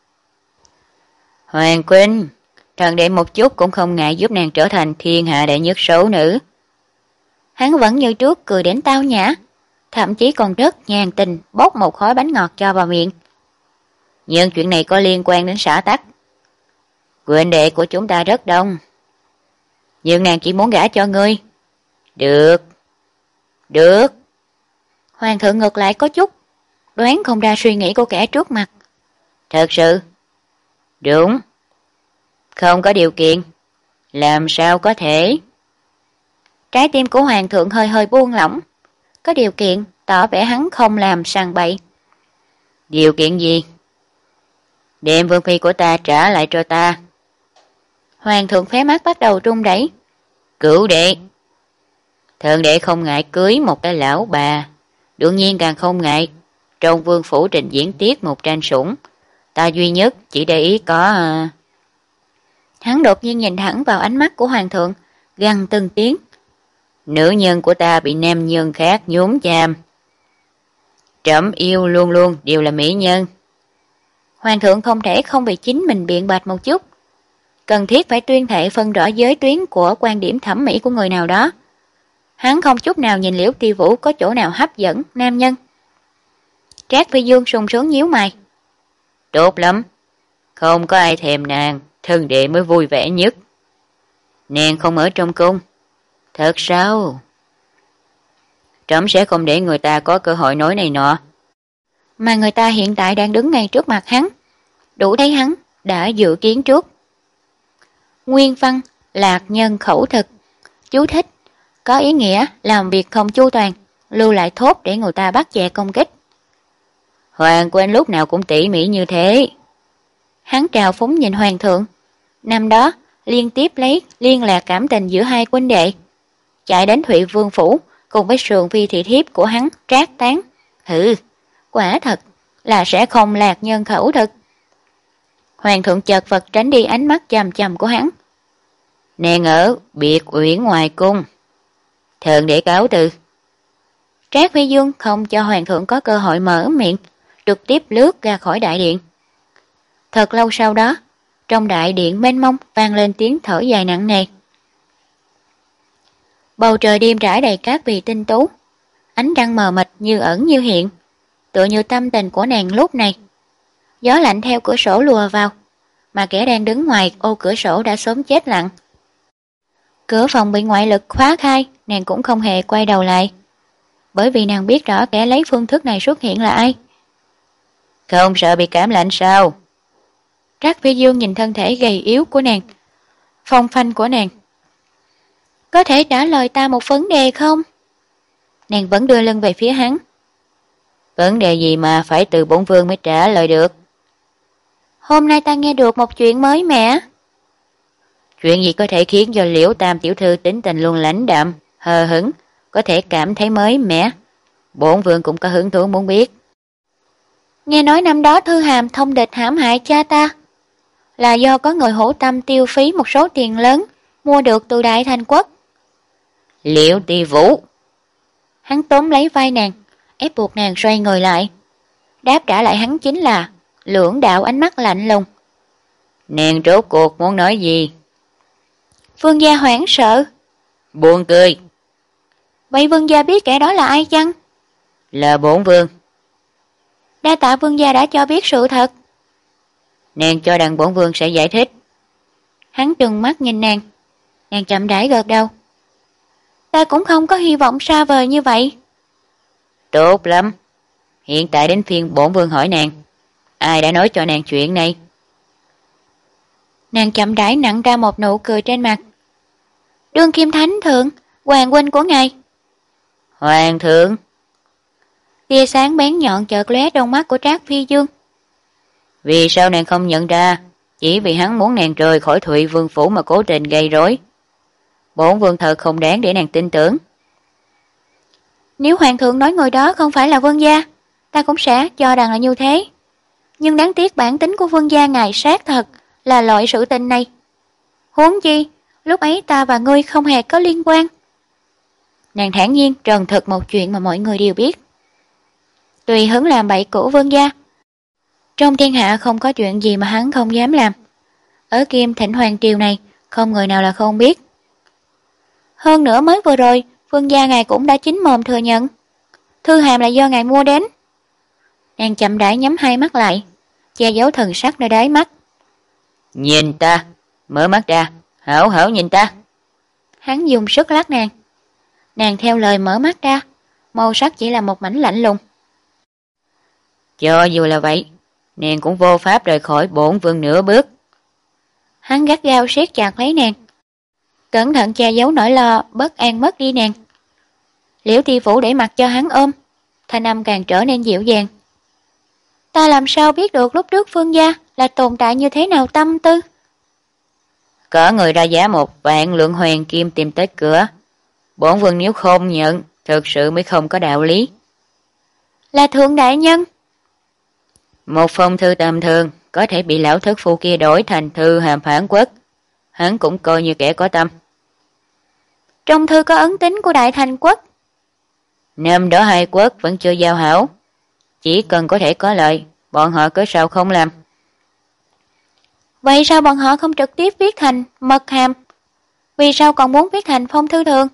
Hoàng huynh, thần đệ một chút cũng không ngại giúp nàng trở thành thiên hạ đệ nhất số nữ. Hắn vẫn như trước cười đến tao nhã, thậm chí còn rất nhàn tình bốc một khói bánh ngọt cho vào miệng. Nhưng chuyện này có liên quan đến xã tắc. Huynh đệ của chúng ta rất đông, nhưng nàng chỉ muốn gả cho ngươi. Được, được. Hoàng thượng ngược lại có chút đoán không ra suy nghĩ của kẻ trước mặt. Thật sự? Đúng. Không có điều kiện, làm sao có thể? Trái tim của hoàng thượng hơi hơi buông lỏng. Có điều kiện, tỏ vẻ hắn không làm sằng bậy. Điều kiện gì? Đem vương phi của ta trả lại cho ta. Hoàng thượng khóe mắt bắt đầu run rẩy. Cửu đệ. Thượng đệ không ngại cưới một cái lão bà, đương nhiên càng không ngại trong vương phủ trình diễn tiết một tranh sủng. Ta duy nhất chỉ để ý có... À... Hắn đột nhiên nhìn thẳng vào ánh mắt của hoàng thượng, gằn từng tiếng. Nữ nhân của ta bị nam nhân khác nhúng chàm. Trẫm yêu luôn luôn đều là mỹ nhân. Hoàng thượng không thể không vì chính mình biện bạch một chút. Cần thiết phải tuyên thệ phân rõ giới tuyến của quan điểm thẩm mỹ của người nào đó. Hắn không chút nào nhìn Liễu Ti Vũ có chỗ nào hấp dẫn nam nhân. Trác Phi Dương sung sướng nhíu mày. Tốt lắm, không có ai thèm nàng, thân đệ mới vui vẻ nhất. Nàng không ở trong cung. Thật sao? Trẫm sẽ không để người ta có cơ hội nói này nọ. Mà người ta hiện tại đang đứng ngay trước mặt hắn, đủ thấy hắn đã dự kiến trước. Nguyên văn, lạc nhân khẩu thực. Chú thích, có ý nghĩa làm việc không chu toàn, lưu lại thốt để người ta bắt chẹ công kích. Hoàng quên lúc nào cũng tỉ mỉ như thế. Hắn trào phúng nhìn hoàng thượng. Năm đó, liên tiếp lấy liên lạc cảm tình giữa hai huynh đệ. Chạy đến Thụy Vương Phủ, cùng với sườn phi thị thiếp của hắn trác tán. Hừ, quả thật là sẽ không lạc nhân khẩu thực. Hoàng thượng chợt vật tránh đi ánh mắt chằm chằm của hắn. Nàng ở biệt uyển ngoài cung. Thượng để cáo từ. Trác Phi Dương không cho hoàng thượng có cơ hội mở miệng, trực tiếp lướt ra khỏi đại điện. Thật lâu sau đó, trong đại điện mênh mông vang lên tiếng thở dài nặng nề. Bầu trời đêm rải đầy cát bì tinh tú, ánh trăng mờ mịt như ẩn như hiện, tựa như tâm tình của nàng lúc này. Gió lạnh theo cửa sổ lùa vào, mà kẻ đang đứng ngoài ô cửa sổ đã sớm chết lặng. Cửa phòng bị ngoại lực khóa khai, nàng cũng không hề quay đầu lại, bởi vì nàng biết rõ kẻ lấy phương thức này xuất hiện là ai. Không sợ bị cảm lạnh sao? Trác Phi Dương nhìn thân thể gầy yếu của nàng, phong phanh của nàng. Có thể trả lời ta một vấn đề không? Nàng vẫn đưa lưng về phía hắn. Vấn đề gì mà phải từ bổn vương mới trả lời được? Hôm nay ta nghe được một chuyện mới mẻ. Chuyện gì có thể khiến cho Liễu Tam tiểu thư tính tình luôn lãnh đạm, hờ hững, có thể cảm thấy mới mẻ? Bổn vương cũng có hứng thú muốn biết. Nghe nói năm đó Thư Hàm thông địch hãm hại cha ta, là do có người hữu tâm tiêu phí một số tiền lớn mua được từ Đại Thành Quốc. Liễu Ti Vũ. Hắn tóm lấy vai nàng, ép buộc nàng xoay người lại. Đáp trả lại hắn chính là lưỡng đạo ánh mắt lạnh lùng. Nàng rốt cuộc muốn nói gì? Vương gia hoảng sợ. Buồn cười. Vậy vương gia biết kẻ đó là ai chăng? Là bổn vương. Đa tạ vương gia đã cho biết sự thật. Nàng cho rằng bổn vương sẽ giải thích. Hắn trừng mắt nhìn nàng. Nàng chậm rãi gật đầu. Ta cũng không có hy vọng xa vời như vậy. Tốt lắm. Hiện tại đến phiên bổn vương hỏi nàng. Ai đã nói cho nàng chuyện này? Nàng chậm rãi nặn ra một nụ cười trên mặt. Đương Kim Thánh Thượng, hoàng huynh của ngài. Hoàng thượng. Tia sáng bén nhọn chợt lóe trong mắt của Trác Phi Dương. Vì sao nàng không nhận ra? Chỉ vì hắn muốn nàng rời khỏi Thụy Vương Phủ mà cố tình gây rối. Bổn vương thật không đáng để nàng tin tưởng. Nếu hoàng thượng nói người đó không phải là vương gia, ta cũng sẽ cho rằng là như thế. Nhưng đáng tiếc bản tính của vương gia ngài sát thật là loại sự tình này. Huống chi, lúc ấy ta và ngươi không hề có liên quan. Nàng thản nhiên trần thực một chuyện mà mọi người đều biết. Tùy hứng làm bậy của vương gia, trong thiên hạ không có chuyện gì mà hắn không dám làm. Ở Kim Thịnh Hoàng Triều này, không người nào là không biết. Hơn nữa mới vừa rồi, vương gia ngài cũng đã chính mồm thừa nhận. Thư Hàm là do ngài mua đến. Nàng chậm rãi nhắm hai mắt lại, che giấu thần sắc nơi đáy mắt. Nhìn ta, Mở mắt ra, hảo hảo nhìn ta. Hắn dùng sức lắc nàng. Nàng theo lời mở mắt ra, màu sắc chỉ là một mảnh lạnh lùng. Cho dù là vậy, nàng cũng vô pháp rời khỏi bổn vương nửa bước. Hắn gắt gao siết chặt lấy nàng, cẩn thận che giấu nỗi lo bất an mất đi nàng. Liễu Ti Phủ để mặc cho hắn ôm, thanh âm càng trở nên dịu dàng. Ta làm sao biết được lúc trước Phương gia là tồn tại như thế nào tâm tư? Có người ra giá một vạn lượng hoàng kim tìm tới cửa. Bổn vương nếu không nhận, thực sự mới không có đạo lý. Là thượng đại nhân. Một phong thư tầm thường có thể bị lão thất phu kia đổi thành thư hàm phản quốc. Hắn cũng coi như kẻ có tâm. Trong thư có ấn tín của Đại Thành Quốc. Năm đó hai quốc vẫn chưa giao hảo. Chỉ cần có thể có lợi, bọn họ cứ sao không làm. Vậy sao bọn họ không trực tiếp viết thành mật hàm? Vì sao còn muốn viết thành phong thư thường?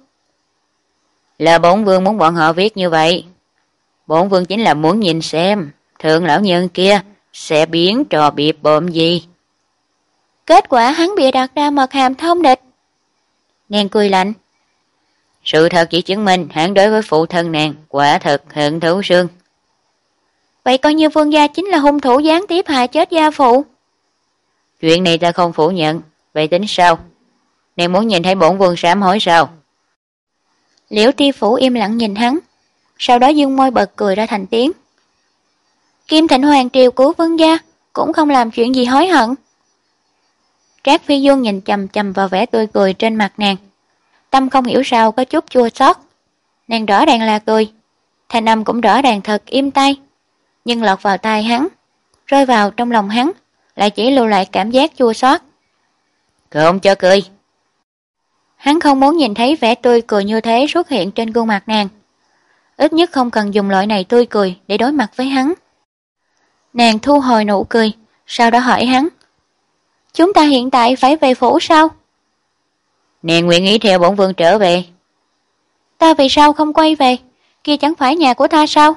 Là bổn vương muốn bọn họ viết như vậy. Bổn vương chính là muốn nhìn xem thượng lão nhân kia sẽ biến trò biệp bộm gì. Kết quả hắn bịa đặt ra mật hàm thông địch. Nàng cười lạnh. Sự thật chỉ chứng minh hắn đối với phụ thân nàng quả thật hận thấu xương. Vậy coi như Vương gia chính là hung thủ gián tiếp hại chết gia phụ. Chuyện này ta không phủ nhận. Vậy tính sao? Nàng muốn nhìn thấy bổn vương sám hối sao? Liễu Ti Phủ im lặng nhìn hắn, sau đó dương môi bật cười ra thành tiếng. Kim Thịnh Hoàng triều cứu Vương gia cũng không làm chuyện gì hối hận. Trác Phi Dương nhìn chằm chằm vào vẻ tươi cười trên mặt nàng, tâm không hiểu sao có chút chua xót. Nàng rõ ràng là cười, thanh âm cũng rõ ràng thật im tai, nhưng lọt vào tai hắn, rơi vào trong lòng hắn, lại chỉ lưu lại cảm giác chua xót. Không cho cười. Hắn không muốn nhìn thấy vẻ tươi cười như thế xuất hiện trên gương mặt nàng. Ít nhất không cần dùng loại này tươi cười để đối mặt với hắn. Nàng thu hồi nụ cười, sau đó hỏi hắn. Chúng ta hiện tại phải về phủ sao? Nàng nguyện ý theo bổn vương trở về. Ta vì sao không quay về? Kia chẳng phải nhà của ta sao?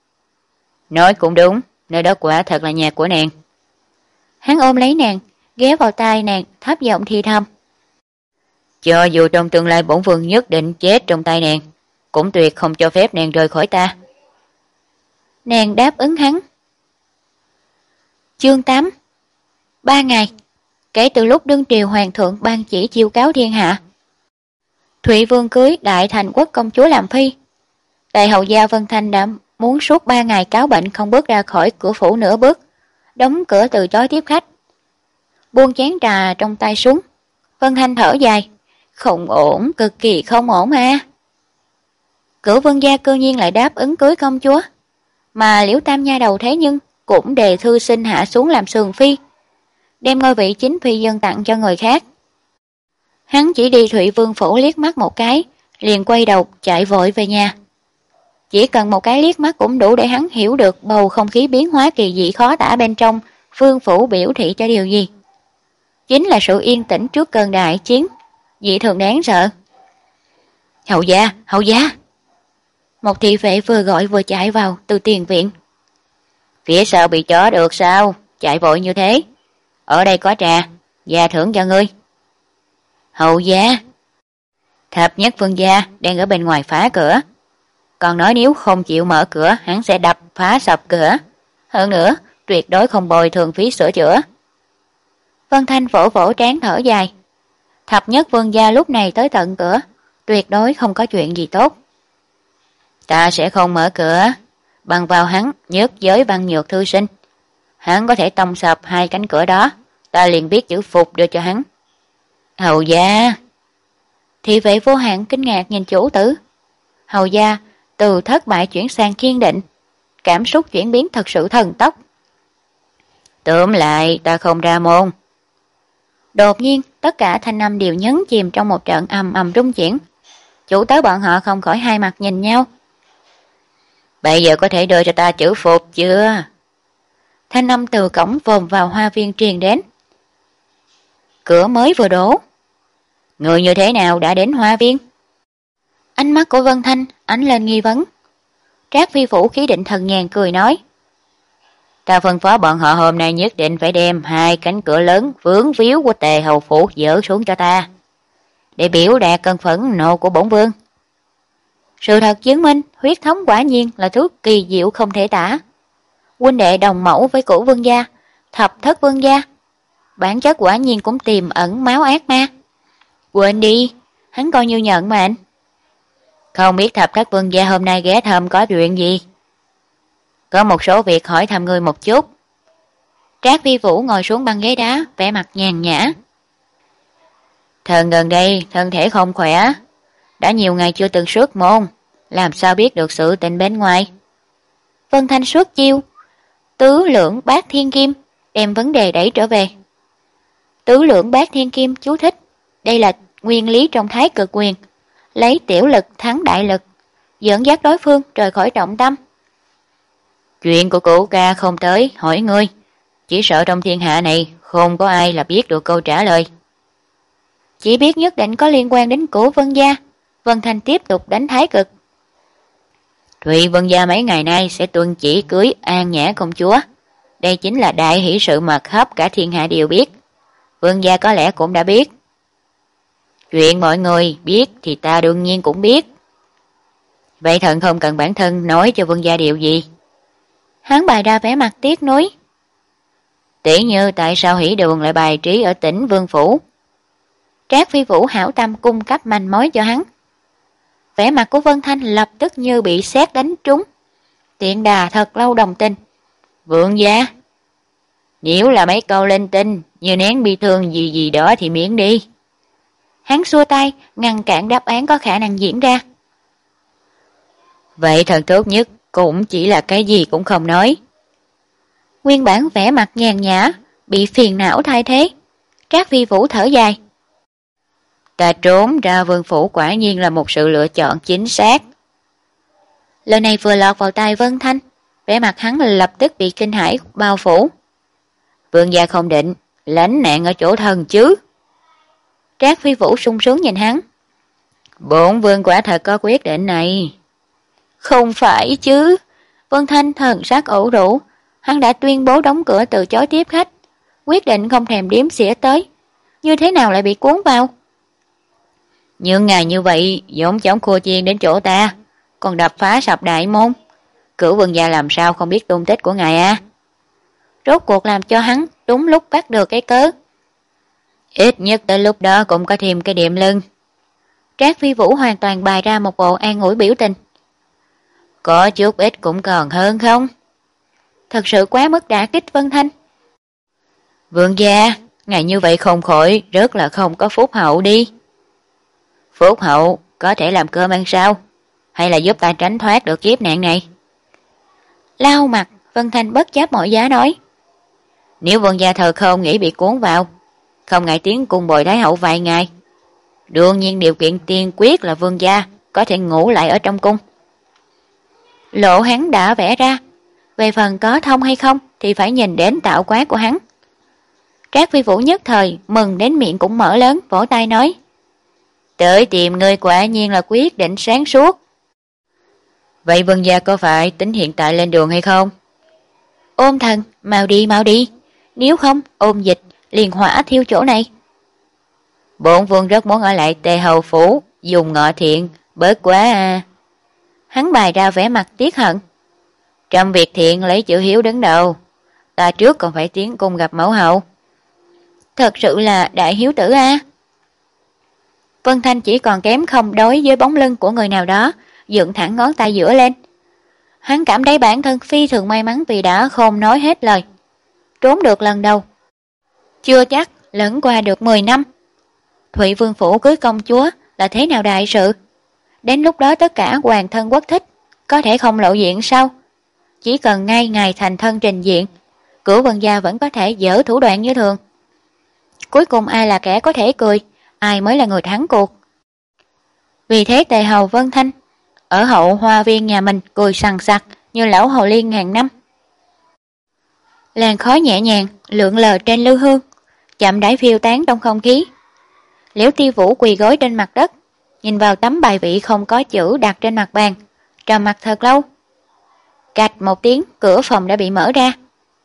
Nói cũng đúng, nơi đó quả thật là nhà của nàng. Hắn ôm lấy nàng, ghé vào tai nàng, thấp giọng thì thầm. Cho dù trong tương lai bổn vương nhất định chết trong tay nàng, cũng tuyệt không cho phép nàng rời khỏi ta. Nàng đáp ứng hắn. Chương tám. Ba ngày, kể từ lúc đương triều hoàng thượng ban chỉ chiêu cáo thiên hạ. Thụy Vương cưới Đại Thành Quốc công chúa làm phi. Đại hậu gia Vân Thanh đã muốn suốt ba ngày cáo bệnh không bước ra khỏi cửa phủ nửa bước, đóng cửa từ chối tiếp khách. Buông chén trà trong tay xuống, Vân Thanh thở dài. Không ổn, cực kỳ không ổn à. Cửu Vương gia cư nhiên lại đáp ứng cưới công chúa, mà Liễu Tam nha đầu thế nhưng cũng đề thư xin hạ xuống làm sườn phi, đem ngôi vị chính phi dân tặng cho người khác. Hắn chỉ đi Thụy Vương phủ liếc mắt một cái, liền quay đầu chạy vội về nhà. Chỉ cần một cái liếc mắt cũng đủ để hắn hiểu được bầu không khí biến hóa kỳ dị khó tả bên trong vương phủ biểu thị cho điều gì. Chính là sự yên tĩnh trước cơn đại chiến, dị thường đáng sợ. Hậu gia, hậu gia. Một thị vệ vừa gọi vừa chạy vào từ tiền viện. Phía sau bị chó được sao? Chạy vội như thế. Ở đây có trà, gia thưởng cho ngươi. Hậu gia. Thập Nhất Vương gia đang ở bên ngoài phá cửa. Còn nói nếu không chịu mở cửa, hắn sẽ đập phá sập cửa. Hơn nữa, tuyệt đối không bồi thường phí sửa chữa. Vân Thanh vỗ vỗ trán thở dài. Thập Nhất Vương gia lúc này tới tận cửa, tuyệt đối không có chuyện gì tốt. Ta sẽ không mở cửa, bằng vào hắn nhất giới văn nhược thư sinh. Hắn có thể tông sập hai cánh cửa đó, ta liền biết chữ phục đưa cho hắn. Hầu gia. Thị vệ vô hạn kinh ngạc nhìn chủ tử. Hầu gia từ thất bại chuyển sang kiên định, cảm xúc chuyển biến thật sự thần tốc. Tóm lại, ta không ra môn. Đột nhiên, tất cả thanh âm đều nhấn chìm trong một trận ầm ầm rung chuyển. Chủ tớ bọn họ không khỏi hai mặt nhìn nhau. Bây giờ có thể đưa cho ta chữ phục chưa? Thanh âm từ cổng vòm vào hoa viên truyền đến. Cửa mới vừa đổ. Người như thế nào đã đến hoa viên? Ánh mắt của Vân Thanh ánh lên nghi vấn. Trác Phi Phủ khí định thần nhàn cười nói. Ta phân phó bọn họ hôm nay nhất định phải đem hai cánh cửa lớn vướng víu của Tề hầu phủ dỡ xuống cho ta, để biểu đạt cơn phẫn nộ của bổn vương. Sự thật chứng minh huyết thống quả nhiên là thứ kỳ diệu không thể tả. Huynh đệ đồng mẫu với cửu vương gia, thập thất vương gia, bản chất quả nhiên cũng tiềm ẩn máu ác ma. Quên đi, hắn coi như nhận mệnh. Không biết thập thất vương gia hôm nay ghé thăm có chuyện gì? Có một số việc hỏi thăm ngươi một chút. Trác Phi Vũ ngồi xuống băng ghế đá, vẻ mặt nhàn nhã. Thần gần đây thân thể không khỏe, đã nhiều ngày chưa từng xuất môn, làm sao biết được sự tình bên ngoài. Vân Thanh xuất chiêu, tứ lưỡng bát thiên kim, đem vấn đề đẩy trở về. Tứ lưỡng bát thiên kim chú thích, đây là nguyên lý trong thái cực quyền, lấy tiểu lực thắng đại lực, dẫn dắt đối phương rời khỏi trọng tâm. Chuyện của cửu ca không tới hỏi ngươi, chỉ sợ trong thiên hạ này không có ai là biết được câu trả lời. Chỉ biết nhất định có liên quan đến Cửu Vân gia. Vân Thanh tiếp tục đánh thái cực. Thụy Vân gia mấy ngày nay sẽ tuân chỉ cưới An Nhã công chúa. Đây chính là đại hỷ sự mà khắp cả thiên hạ đều biết. Vân gia có lẽ cũng đã biết. Chuyện mọi người biết thì ta đương nhiên cũng biết. Vậy thần không cần bản thân nói cho Vân gia điều gì. Hắn bày ra vẻ mặt tiếc nuối. Tỷ như tại sao hỷ đường lại bài trí ở tỉnh Vương Phủ. Trác Phi Vũ hảo tâm cung cấp manh mối cho hắn. Vẻ mặt của Vân Thanh lập tức như bị sét đánh trúng. Tiện đà thật lâu đồng tình. Vượng gia, nếu là mấy câu linh tinh như nén bi thương gì gì đó thì miễn đi. Hắn xua tay ngăn cản đáp án có khả năng diễn ra. Vậy thần tốt nhất cũng chỉ là cái gì cũng không nói. Nguyên bản vẻ mặt nhàn nhã, bị phiền não thay thế. Trác Phi Vũ thở dài. Ta trốn ra Vương Phủ quả nhiên là một sự lựa chọn chính xác. Lời này vừa lọt vào tai Vân Thanh, vẻ mặt hắn lập tức bị kinh hãi bao phủ. Vương gia không định lánh nạn ở chỗ thần chứ? Trác Phi Vũ sung sướng nhìn hắn. Bổn vương quả thật có quyết định này. Không phải chứ. Vân Thanh thần sắc ủ rũ, hắn đã tuyên bố đóng cửa từ chối tiếp khách, quyết định không thèm đếm xỉa tới. Như thế nào lại bị cuốn vào? Nhưng ngài như vậy giống chóng khua chiên đến chỗ ta, còn đập phá sập đại môn. Cửu Vương gia làm sao không biết tung tích của ngài à? Rốt cuộc làm cho hắn đúng lúc bắt được cái cớ. Ít nhất tới lúc đó cũng có thêm cái điểm lưng. Trác Phi Vũ hoàn toàn bày ra một bộ an ủi biểu tình. Có chút ít cũng còn hơn không? Thật sự quá mức đả kích Vân Thanh. Vương gia, ngài như vậy không khỏi rất là không có phúc hậu đi. Phúc hậu có thể làm cơm ăn sao? Hay là giúp ta tránh thoát được kiếp nạn này? Lau mặt, Vân Thanh bất chấp mọi giá nói. Nếu Vương gia thờ không nghĩ bị cuốn vào, không ngại tiến cùng bồi Thái hậu vài ngày. Đương nhiên điều kiện tiên quyết là Vương gia có thể ngủ lại ở trong cung. Lộ hắn đã vẽ ra, về phần có thông hay không thì phải nhìn đến tạo quá của hắn. Trác Phi Vũ nhất thời mừng đến miệng cũng mở lớn, vỗ tay nói. Tới tìm ngươi quả nhiên là quyết định sáng suốt. Vậy Vương gia có phải tính hiện tại lên đường hay không? Ôn thần, mau đi mau đi, nếu không ôn dịch liền hỏa thiêu chỗ này. Bổn vương rất muốn ở lại Tề hầu phủ dùng ngọ thiện, bớt quá à. Hắn bày ra vẻ mặt tiếc hận. Trong việc thiện lấy chữ hiếu đứng đầu, ta trước còn phải tiến cung gặp mẫu hậu. Thật sự là đại hiếu tử a. À? Vân Thanh chỉ còn kém không đối với bóng lưng của người nào đó, dựng thẳng ngón tay giữa lên. Hắn cảm thấy bản thân phi thường may mắn vì đã không nói hết lời. Trốn được lần đầu, chưa chắc lẫn qua được mười năm. Thụy Vương Phủ cưới công chúa là thế nào đại sự? Đến lúc đó tất cả hoàng thân quốc thích có thể không lộ diện sao? Chỉ cần ngay ngày thành thân trình diện, Cửu Vân gia vẫn có thể dở thủ đoạn như thường. Cuối cùng ai là kẻ có thể cười, ai mới là người thắng cuộc. Vì thế Tề hầu Vân Thanh ở hậu hoa viên nhà mình cười sằng sặc như lão hồ liên ngàn năm. Làn khói nhẹ nhàng lượn lờ trên lư hương, chậm rãi phiêu tán trong không khí. Liễu Tiêu Vũ quỳ gối trên mặt đất, nhìn vào tấm bài vị không có chữ đặt trên mặt bàn, trầm mặt thật lâu. Cạch một tiếng, cửa phòng đã bị mở ra.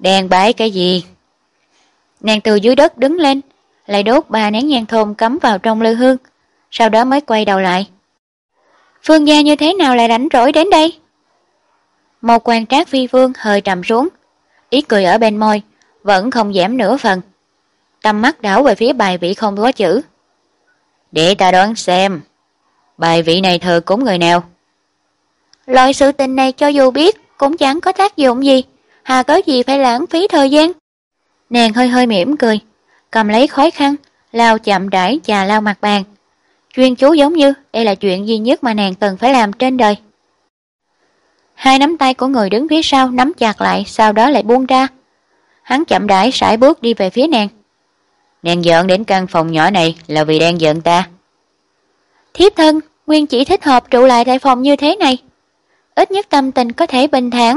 Đang bái cái gì? Nàng từ dưới đất đứng lên, lại đốt ba nén nhang thơm cắm vào trong lư hương, sau đó mới quay đầu lại. Phương gia như thế nào lại rảnh rỗi đến đây? Một quan trác phi vương hơi trầm xuống, ý cười ở bên môi, vẫn không giảm nửa phần. Tầm mắt đảo về phía bài vị không có chữ. Để ta đoán xem, bài vị này thờ cúng người nào? Loại sự tình này cho dù biết cũng chẳng có tác dụng gì, hà có gì phải lãng phí thời gian. Nàng hơi hơi mỉm cười, cầm lấy khói khăn, lau chậm rãi chà lau mặt bàn. Chuyên chú giống như đây là chuyện duy nhất mà nàng cần phải làm trên đời. Hai nắm tay của người đứng phía sau nắm chặt lại, sau đó lại buông ra. Hắn chậm rãi sải bước đi về phía nàng. Nàng dọn đến căn phòng nhỏ này là vì đang giận ta. Thiếp thân nguyên chỉ thích hợp trụ lại tại phòng như thế này, ít nhất tâm tình có thể bình thản.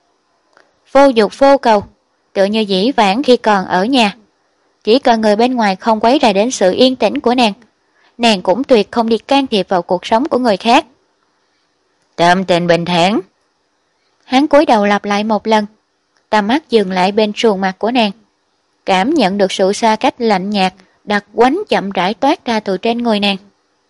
Vô dục vô cầu, tựa như dĩ vãng khi còn ở nhà. Chỉ cần người bên ngoài không quấy rầy đến sự yên tĩnh của nàng, nàng cũng tuyệt không đi can thiệp vào cuộc sống của người khác. Tâm tình bình thản. Hắn cúi đầu lặp lại một lần, tầm mắt dừng lại bên sườn mặt của nàng, cảm nhận được sự xa cách lạnh nhạt đặc quánh chậm rãi toát ra từ trên người nàng.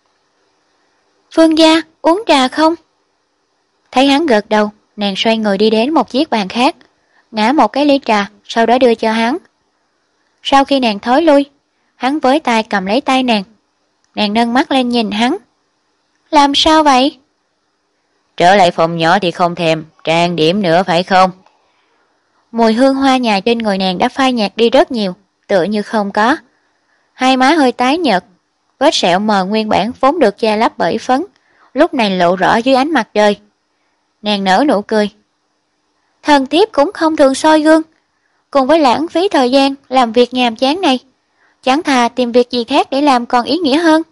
Phương gia, uống trà không? Thấy hắn gật đầu, nàng xoay người đi đến một chiếc bàn khác, ngã một cái ly trà, sau đó đưa cho hắn. Sau khi nàng thối lui, hắn với tay cầm lấy tay nàng. Nàng nâng mắt lên nhìn hắn. Làm sao vậy? Trở lại phòng nhỏ thì không thèm trang điểm nữa phải không? Mùi hương hoa nhài trên người nàng đã phai nhạt đi rất nhiều, tựa như không có. Hai má hơi tái nhợt, vết sẹo mờ nguyên bản vốn được che lấp bởi phấn, lúc này lộ rõ dưới ánh mặt trời. Nàng nở nụ cười. Thần thiếp cũng không thường soi gương, cùng với lãng phí thời gian làm việc nhàm chán này, chẳng thà tìm việc gì khác để làm còn ý nghĩa hơn.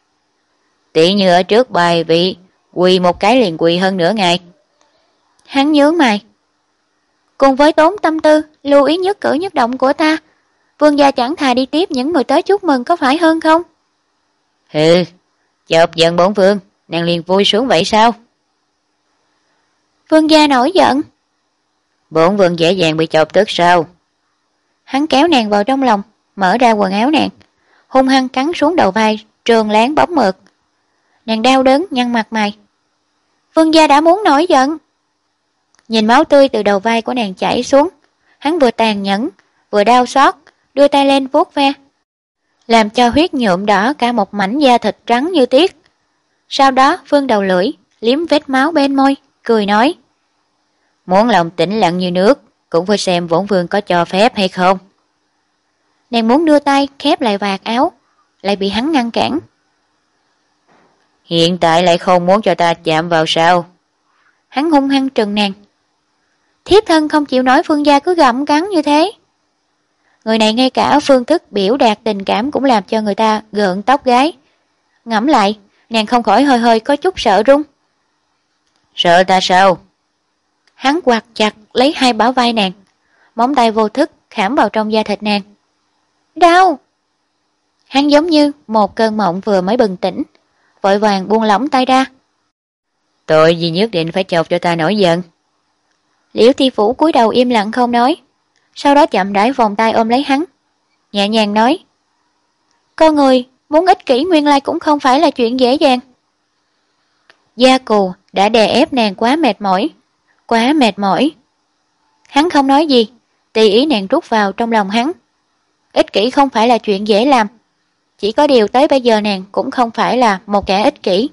Tỷ như ở trước bài vị, quỳ một cái liền quỳ hơn nửa ngày. Hắn nhướng mày. Cùng với tốn tâm tư, lưu ý nhất cử nhất động của ta, vương gia chẳng thà đi tiếp những người tới chúc mừng có phải hơn không? Hừ, chọc giận bổn vương, nàng liền vui sướng vậy sao? Vương gia nổi giận. Bổn vương dễ dàng bị chọc tức sao? Hắn kéo nàng vào trong lòng, mở ra quần áo nàng, hung hăng cắn xuống đầu vai, trơn láng bóng mượt. Nàng đau đớn nhăn mặt mày. Vương gia đã muốn nổi giận. Nhìn máu tươi từ đầu vai của nàng chảy xuống, hắn vừa tàn nhẫn, vừa đau xót, đưa tay lên vuốt ve, làm cho huyết nhuộm đỏ cả một mảnh da thịt trắng như tiết. Sau đó vươn đầu lưỡi, liếm vết máu bên môi, cười nói. Muốn lòng tĩnh lặng như nước, cũng phải xem bổn vương có cho phép hay không. Nàng muốn đưa tay khép lại vạt áo, lại bị hắn ngăn cản. Hiện tại lại không muốn cho ta chạm vào sao? Hắn hung hăng trừng nàng. Thiếp thân không chịu nói phương gia cứ gặm cắn như thế. Người này ngay cả phương thức biểu đạt tình cảm cũng làm cho người ta gợn tóc gái. Ngẫm lại, nàng không khỏi hơi hơi có chút sợ run. Sợ ta sao? Hắn quạt chặt lấy hai bả vai nàng, móng tay vô thức khảm vào trong da thịt nàng. Đau! Hắn giống như một cơn mộng vừa mới bừng tỉnh, vội vàng buông lỏng tay ra. Tội gì nhất định phải chọc cho ta nổi giận? Liễu Thi Phủ cúi đầu im lặng không nói, sau đó chậm rãi vòng tay ôm lấy hắn, nhẹ nhàng nói. Con người muốn ích kỷ nguyên lai cũng không phải là chuyện dễ dàng. Gia Cù đã đè ép nàng quá mệt mỏi, quá mệt mỏi. Hắn không nói gì, tùy ý nàng rút vào trong lòng hắn. Ích kỷ không phải là chuyện dễ làm, chỉ có điều tới bây giờ nàng cũng không phải là một kẻ ích kỷ.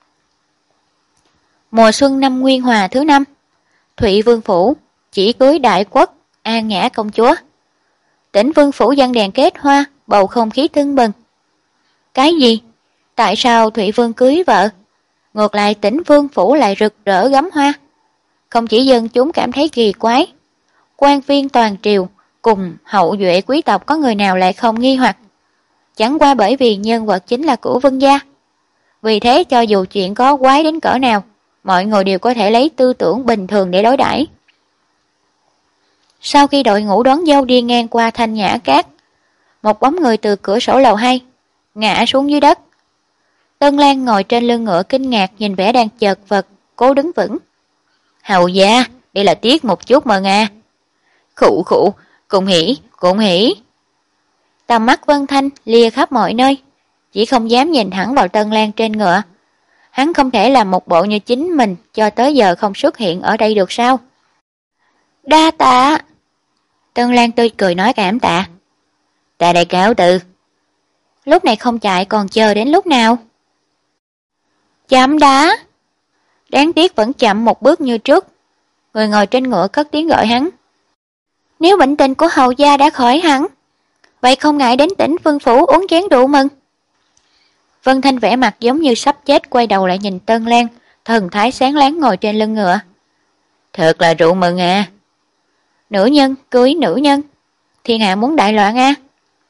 Mùa xuân năm Nguyên Hòa thứ năm, Thụy Vương Phủ chỉ cưới đại quốc An Nhã công chúa. Tỉnh Vương Phủ giăng đèn kết hoa, bầu không khí tưng bừng. Cái gì? Tại sao Thụy Vương cưới vợ? Ngược lại Tỉnh Vương Phủ lại rực rỡ gắm hoa. Không chỉ dân chúng cảm thấy kỳ quái, quan viên toàn triều cùng hậu duệ quý tộc có người nào lại không nghi hoặc. Chẳng qua bởi vì nhân vật chính là của Vân gia. Vì thế cho dù chuyện có quái đến cỡ nào, mọi người đều có thể lấy tư tưởng bình thường để đối đãi. Sau khi đội ngũ đón dâu đi ngang qua Thanh Nhã Cát, một bóng người từ cửa sổ lầu hai ngã xuống dưới đất. Tân Lan ngồi trên lưng ngựa kinh ngạc nhìn vẻ đang chật vật, cố đứng vững. Hầu gia, đây là tiết một chút mừng à. Khụ khụ, cùng hỉ, cùng hỉ. Tầm mắt Vân Thanh lia khắp mọi nơi, chỉ không dám nhìn thẳng vào Tân Lan trên ngựa. Hắn không thể làm một bộ như chính mình cho tới giờ không xuất hiện ở đây được sao? Đa tạ. Tân Lan tươi cười nói cảm tạ. Ta đây cáo từ. Lúc này không chạy còn chờ đến lúc nào? Chậm đã. Đáng tiếc vẫn chậm một bước như trước. Người ngồi trên ngựa cất tiếng gọi hắn. Nếu bệnh tình của hầu gia đã khỏi hẳn, vậy không ngại đến tỉnh Vương Phủ uống chén rượu mừng. Vân Thanh vẻ mặt giống như sắp chết, quay đầu lại nhìn Tân Lan, thần thái sáng láng ngồi trên lưng ngựa. Thật là rượu mừng à. Nữ nhân cưới nữ nhân, thiên hạ muốn đại loạn à.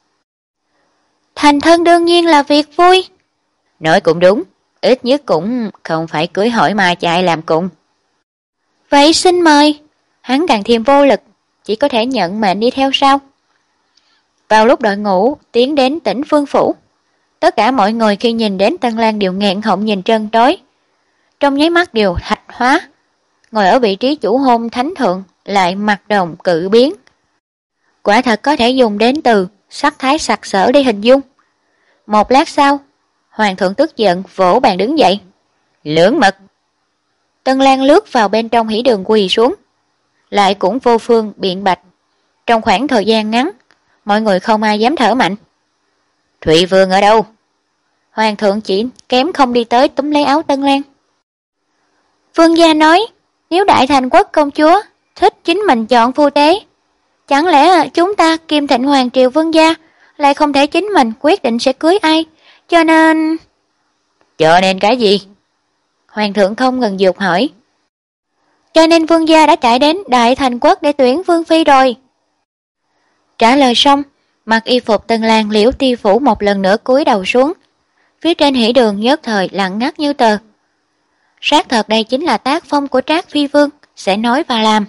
Thành thân đương nhiên là việc vui. Nói cũng đúng, ít nhất cũng không phải cưới hỏi mà chạy làm cùng. Vậy xin mời. Hắn càng thêm vô lực, chỉ có thể nhận mệnh đi theo sau. Vào lúc đội ngũ tiến đến tỉnh Vương Phủ, tất cả mọi người khi nhìn đến Tân Lan đều nghẹn họng nhìn trân trối, trong nháy mắt đều thạch hóa. Ngồi ở vị trí chủ hôn thánh thượng lại mặt đồng cự biến, quả thật có thể dùng đến từ sắc thái sặc sỡ để hình dung. Một lát sau, hoàng thượng tức giận vỗ bàn đứng dậy. Lưỡng mật. Tân Lan lướt vào bên trong hỉ đường quỳ xuống, lại cũng vô phương biện bạch. Trong khoảng thời gian ngắn, mọi người không ai dám thở mạnh. Thụy Vương ở đâu? Hoàng thượng chỉ kém không đi tới túm lấy áo Tân Lan. Vương gia nói, nếu Đại Thành Quốc công chúa thích chính mình chọn phu tế, chẳng lẽ chúng ta Kim Thịnh Hoàng triều vương gia lại không thể chính mình quyết định sẽ cưới ai, cho nên... Cho nên cái gì? Hoàng thượng không ngừng dục hỏi. Cho nên vương gia đã chạy đến Đại Thành Quốc để tuyển vương phi rồi. Trả lời xong, mặc y phục Tân Lan Liễu Ti Phủ một lần nữa cúi đầu xuống. Phía trên hỉ đường nhất thời lặng ngắt như tờ. Xác thật đây chính là tác phong của Trác Phi Vương, sẽ nói và làm.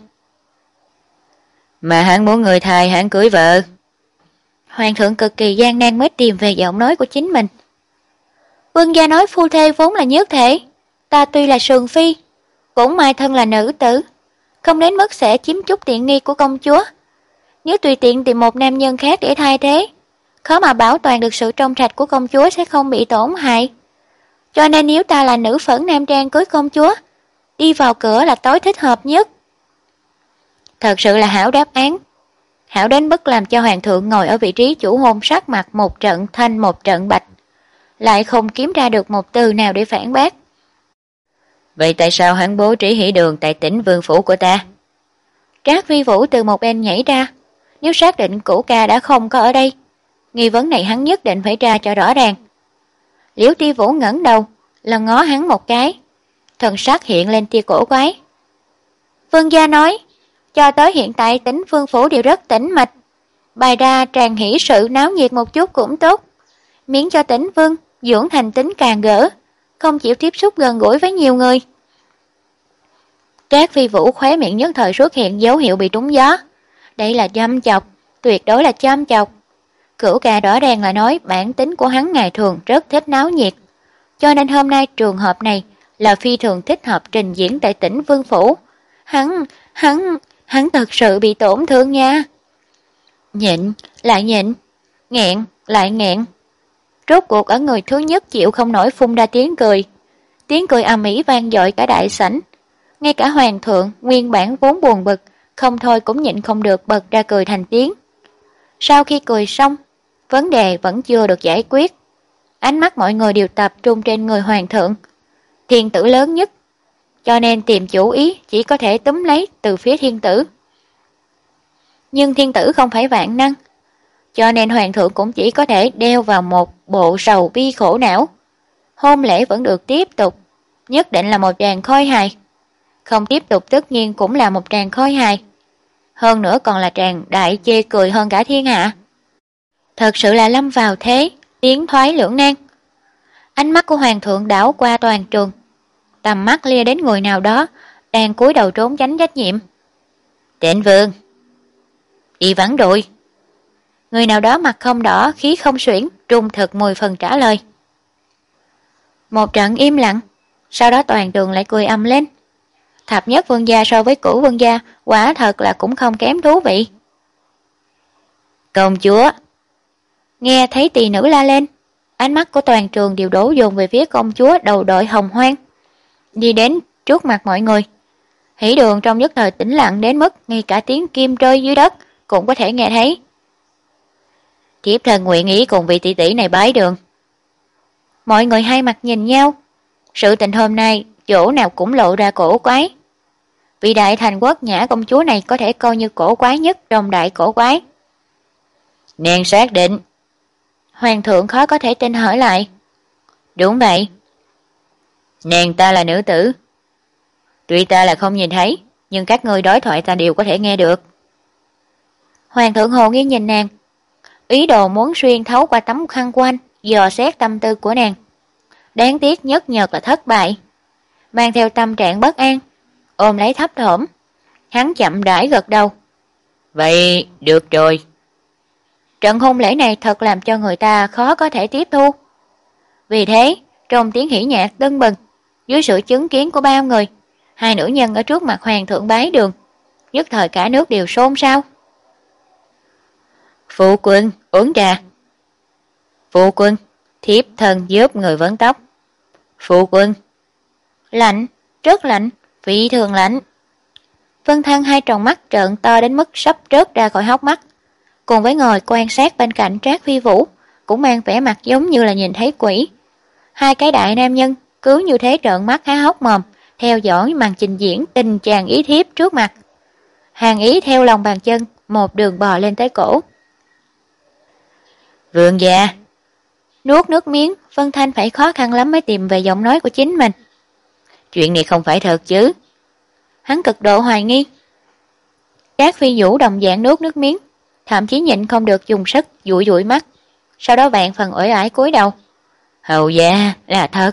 Mà hắn muốn người thầy hắn cưới vợ. Hoàng thượng cực kỳ gian nan mới tìm về giọng nói của chính mình. Vương gia nói phu thê vốn là nhất thể, ta tuy là sườn phi, cũng mai thân là nữ tử, không đến mức sẽ chiếm chút tiện nghi của công chúa. Nếu tùy tiện tìm một nam nhân khác để thay thế, khó mà bảo toàn được sự trong sạch của công chúa sẽ không bị tổn hại. Cho nên nếu ta là nữ phẫn nam trang cưới công chúa, đi vào cửa là tối thích hợp nhất. Thật sự là hảo đáp án. Hảo đến mức làm cho hoàng thượng ngồi ở vị trí chủ hôn sắc mặt một trận thanh một trận bạch, lại không kiếm ra được một từ nào để phản bác. Vậy tại sao hắn bố trí hỉ đường tại tỉnh Vương Phủ của ta? Trác Phi Vũ từ một bên nhảy ra. Nếu xác định Cửu ca đã không có ở đây, nghi vấn này hắn nhất định phải tra cho rõ ràng. Liễu Ti Vũ ngẩng đầu, lần ngó hắn một cái, thần sắc hiện lên tia cổ quái. Vương gia nói, cho tới hiện tại tỉnh Vương Phủ đều rất tĩnh mịch, bày ra tràn hỷ sự náo nhiệt một chút cũng tốt, miễn cho tỉnh Vương dưỡng thành tính càng gỡ, không chịu tiếp xúc gần gũi với nhiều người. Trác Phi Vũ khóe miệng nhất thời xuất hiện dấu hiệu bị trúng gió. Đây là châm chọc, tuyệt đối là châm chọc. Cửu ca rõ ràng là nói bản tính của hắn ngày thường rất thích náo nhiệt, cho nên hôm nay trường hợp này là phi thường thích hợp trình diễn tại tỉnh Vương Phủ. Hắn, hắn, hắn thật sự bị tổn thương nha. Nhịn, lại nhịn, nghẹn, lại nghẹn. Rốt cuộc ở người thứ nhất chịu không nổi phun ra tiếng cười. Tiếng cười ầm ĩ vang dội cả đại sảnh. Ngay cả hoàng thượng nguyên bản vốn buồn bực, không thôi cũng nhịn không được bật ra cười thành tiếng. Sau khi cười xong, vấn đề vẫn chưa được giải quyết. Ánh mắt mọi người đều tập trung trên người hoàng thượng, thiên tử lớn nhất, cho nên tìm chủ ý chỉ có thể túm lấy từ phía thiên tử. Nhưng thiên tử không phải vạn năng, cho nên hoàng thượng cũng chỉ có thể đeo vào một bộ sầu bi khổ não. Hôn lễ vẫn được tiếp tục, nhất định là một tràng khôi hài. Không tiếp tục tất nhiên cũng là một tràng khôi hài. Hơn nữa còn là tràng đại chê cười hơn cả thiên hạ. Thật sự là lâm vào thế, tiến thoái lưỡng nan. Ánh mắt của hoàng thượng đảo qua toàn trường, tầm mắt lia đến người nào đó đang cúi đầu trốn tránh trách nhiệm. Trịnh Vương, đi vắng rồi. Người nào đó mặt không đỏ, khí không xuyển, trung thực mười phần trả lời. Một trận im lặng, sau đó toàn trường lại cười ầm lên. Thập nhất vương gia so với cửu vương gia quả thật là cũng không kém thú vị. Công chúa! Nghe thấy tỳ nữ la lên, ánh mắt của toàn trường đều đổ dồn về phía công chúa đầu đội hồng hoang. Đi đến trước mặt mọi người, hỉ đường trong nhất thời tĩnh lặng đến mức ngay cả tiếng kim rơi dưới đất cũng có thể nghe thấy. Thiếp thân nguyện ý cùng vị tỷ tỷ này bái đường. Mọi người hai mặt nhìn nhau, sự tình hôm nay chỗ nào cũng lộ ra cổ quái. Vị đại thành quốc nhã công chúa này có thể coi như cổ quái nhất trong đại cổ quái. Nàng xác định. Hoàng thượng khó có thể tin hỏi lại. Đúng vậy. Nàng ta là nữ tử. Tuy ta là không nhìn thấy, nhưng các ngươi đối thoại ta đều có thể nghe được. Hoàng thượng hồ nghi nhìn nàng, ý đồ muốn xuyên thấu qua tấm khăn quanh, dò xét tâm tư của nàng. Đáng tiếc nhất nhật là thất bại. Mang theo tâm trạng bất an, ôm lấy thấp thỏm, hắn chậm rãi gật đầu. Vậy được rồi. Trận hôn lễ này thật làm cho người ta khó có thể tiếp thu. Vì thế, trong tiếng hỉ nhạc tưng bừng, dưới sự chứng kiến của bao người, hai nữ nhân ở trước mặt hoàng thượng bái đường, nhất thời cả nước đều xôn xao. Phụ quân, uống trà. Phụ quân, thiếp thân giúp người vấn tóc. Phụ quân. Lạnh, rất lạnh, phi thường lạnh. Vân Thăng hai tròng mắt trợn to đến mức sắp rớt ra khỏi hốc mắt, cùng với ngồi quan sát bên cạnh Trác Phi Vũ, cũng mang vẻ mặt giống như là nhìn thấy quỷ. Hai cái đại nam nhân cứ như thế trợn mắt há hốc mồm, theo dõi màn trình diễn tình chàng ý thiếp trước mặt. Hàng ý theo lòng bàn chân, một đường bò lên tới cổ. Vương gia. Nuốt nước miếng, Vân Thanh phải khó khăn lắm mới tìm về giọng nói của chính mình. Chuyện này không phải thật chứ? Hắn cực độ hoài nghi. Trác Phi Vũ đồng dạng nuốt nước miếng, thậm chí nhịn không được dùng sức dụi dụi mắt, sau đó vạn phần uể oải cúi đầu. Hầu gia, là thật.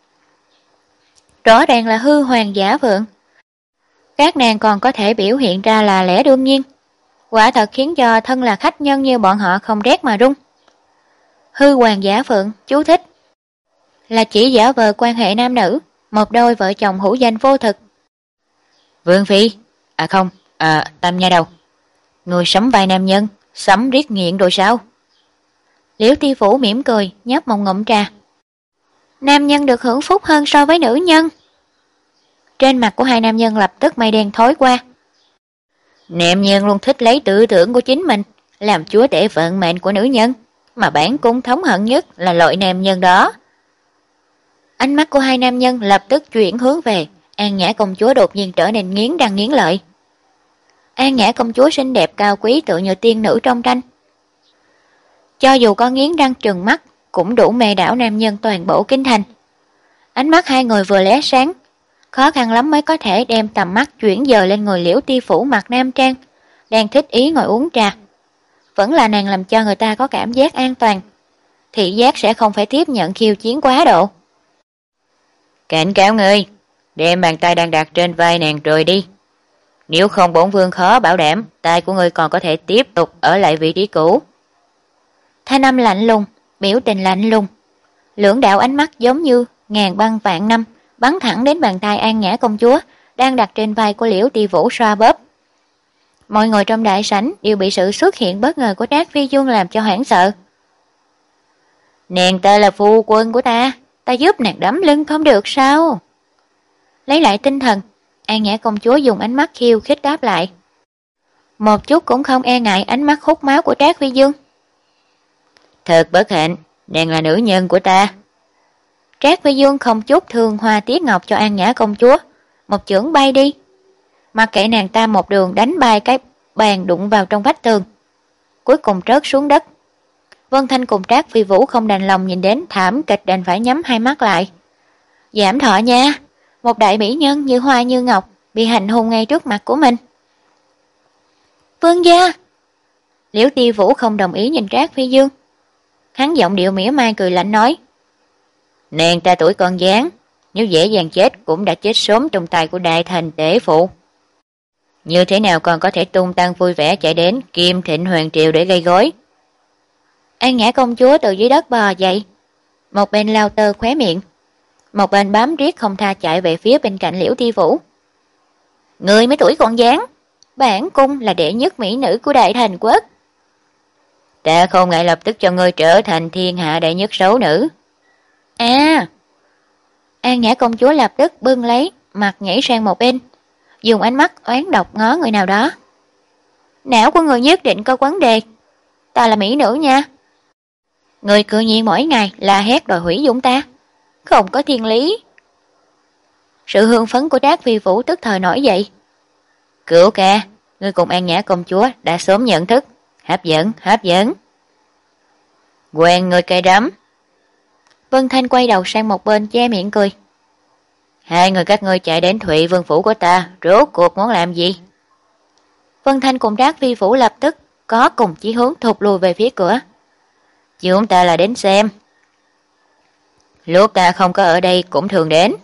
Rõ ràng là hư hoàng giả vượng. Các nàng còn có thể biểu hiện ra là lẽ đương nhiên, quả thật khiến cho thân là khách nhân như bọn họ không rét mà run. Hư hoàng giả phượng, chú thích, là chỉ giả vờ quan hệ nam nữ, một đôi vợ chồng hữu danh vô thực. Vương phi, à không, à Tam nha đầu, người sắm vai nam nhân, sắm riết nghiện rồi sao? Liễu Ti Phủ mỉm cười, nhấp một ngụm trà. Nam nhân được hưởng phúc hơn so với nữ nhân. Trên mặt của hai nam nhân lập tức mây đen thối qua. Nam nhân luôn thích lấy tư tưởng của chính mình làm chúa tể vận mệnh của nữ nhân, mà bản cung thống hận nhất là loại nam nhân đó. Ánh mắt của hai nam nhân lập tức chuyển hướng về An Nhã công chúa, đột nhiên trở nên nghiến răng nghiến lợi. An Nhã công chúa xinh đẹp cao quý tựa như tiên nữ trong tranh, cho dù có nghiến răng trừng mắt cũng đủ mê đảo nam nhân toàn bộ kinh thành. Ánh mắt hai người vừa lóe sáng, khó khăn lắm mới có thể đem tầm mắt chuyển dời lên người Liễu Ti Phủ mặc nam trang, đang thích ý ngồi uống trà. Vẫn là nàng làm cho người ta có cảm giác an toàn, thị giác sẽ không phải tiếp nhận khiêu chiến quá độ. Cảnh cáo ngươi, đem bàn tay đang đặt trên vai nàng rời đi. Nếu không bổn vương khó bảo đảm tay của ngươi còn có thể tiếp tục ở lại vị trí cũ. Thanh âm lạnh lùng, biểu tình lạnh lùng, lưỡng đạo ánh mắt giống như ngàn băng vạn năm bắn thẳng đến bàn tay An Nhã công chúa đang đặt trên vai của Liễu Ti Vũ xoa bóp. Mọi người trong đại sảnh đều bị sự xuất hiện bất ngờ của Trác Phi Dương làm cho hoảng sợ. Nàng ta là phu quân của ta, ta giúp nàng đấm lưng không được sao? Lấy lại tinh thần, An Nhã công chúa dùng ánh mắt khiêu khích đáp lại, một chút cũng không e ngại ánh mắt hút máu của Trác Phi Dương. Thật bất hạnh, nàng là nữ nhân của ta. Trác Phi Dương không chút thương hoa tiếc ngọc cho An Nhã công chúa, một chưởng bay đi, mặc kệ nàng ta một đường đánh bay cái bàn đụng vào trong vách tường, cuối cùng rớt xuống đất. Vân Thanh cùng Trác Phi Vũ không đành lòng nhìn đến thảm kịch đành phải nhắm hai mắt lại. Giảm thọ nha, một đại mỹ nhân như hoa như ngọc bị hành hung ngay trước mặt của mình. Vương gia! Liễu Ti Vũ không đồng ý nhìn Trác Phi Dương. Hắn giọng điệu mỉa mai cười lạnh nói, nàng ta tuổi còn gián, nếu dễ dàng chết cũng đã chết sớm trong tay của đại thành tể phụ. Như thế nào còn có thể tung tăng vui vẻ chạy đến Kim Thịnh Hoàng Triều để gây gối? An Nhã công chúa từ dưới đất bò dậy, một bên lao tơ khóe miệng, một bên bám riết không tha chạy về phía bên cạnh Liễu Ti Vũ. Người mấy tuổi còn dám? Bản cung là đệ nhất mỹ nữ của Đại Thành Quốc. Ta không ngại lập tức cho ngươi trở thành thiên hạ đệ nhất xấu nữ. À! An Nhã công chúa lập tức bưng lấy, mặt nhảy sang một bên, dùng ánh mắt oán độc ngó người nào đó. Não của người nhất định có vấn đề. Ta là mỹ nữ nha. Người cự nhiên mỗi ngày la hét đòi hủy dung ta. Không có thiên lý. Sự hưng phấn của Trác Phi Vũ tức thời nổi dậy. Cửu ca, ngươi cùng An Nhã công chúa đã sớm nhận thức. Hấp dẫn, hấp dẫn. Quen người cây đấm. Vân Thanh quay đầu sang một bên che miệng cười. Hai người các ngươi chạy đến Thụy Vương phủ của ta, rốt cuộc muốn làm gì? Vân Thanh cùng Trác Phi Vũ lập tức có cùng chí hướng thụt lùi về phía cửa. Chúng ta là đến xem. Lúc ta không có ở đây cũng thường đến.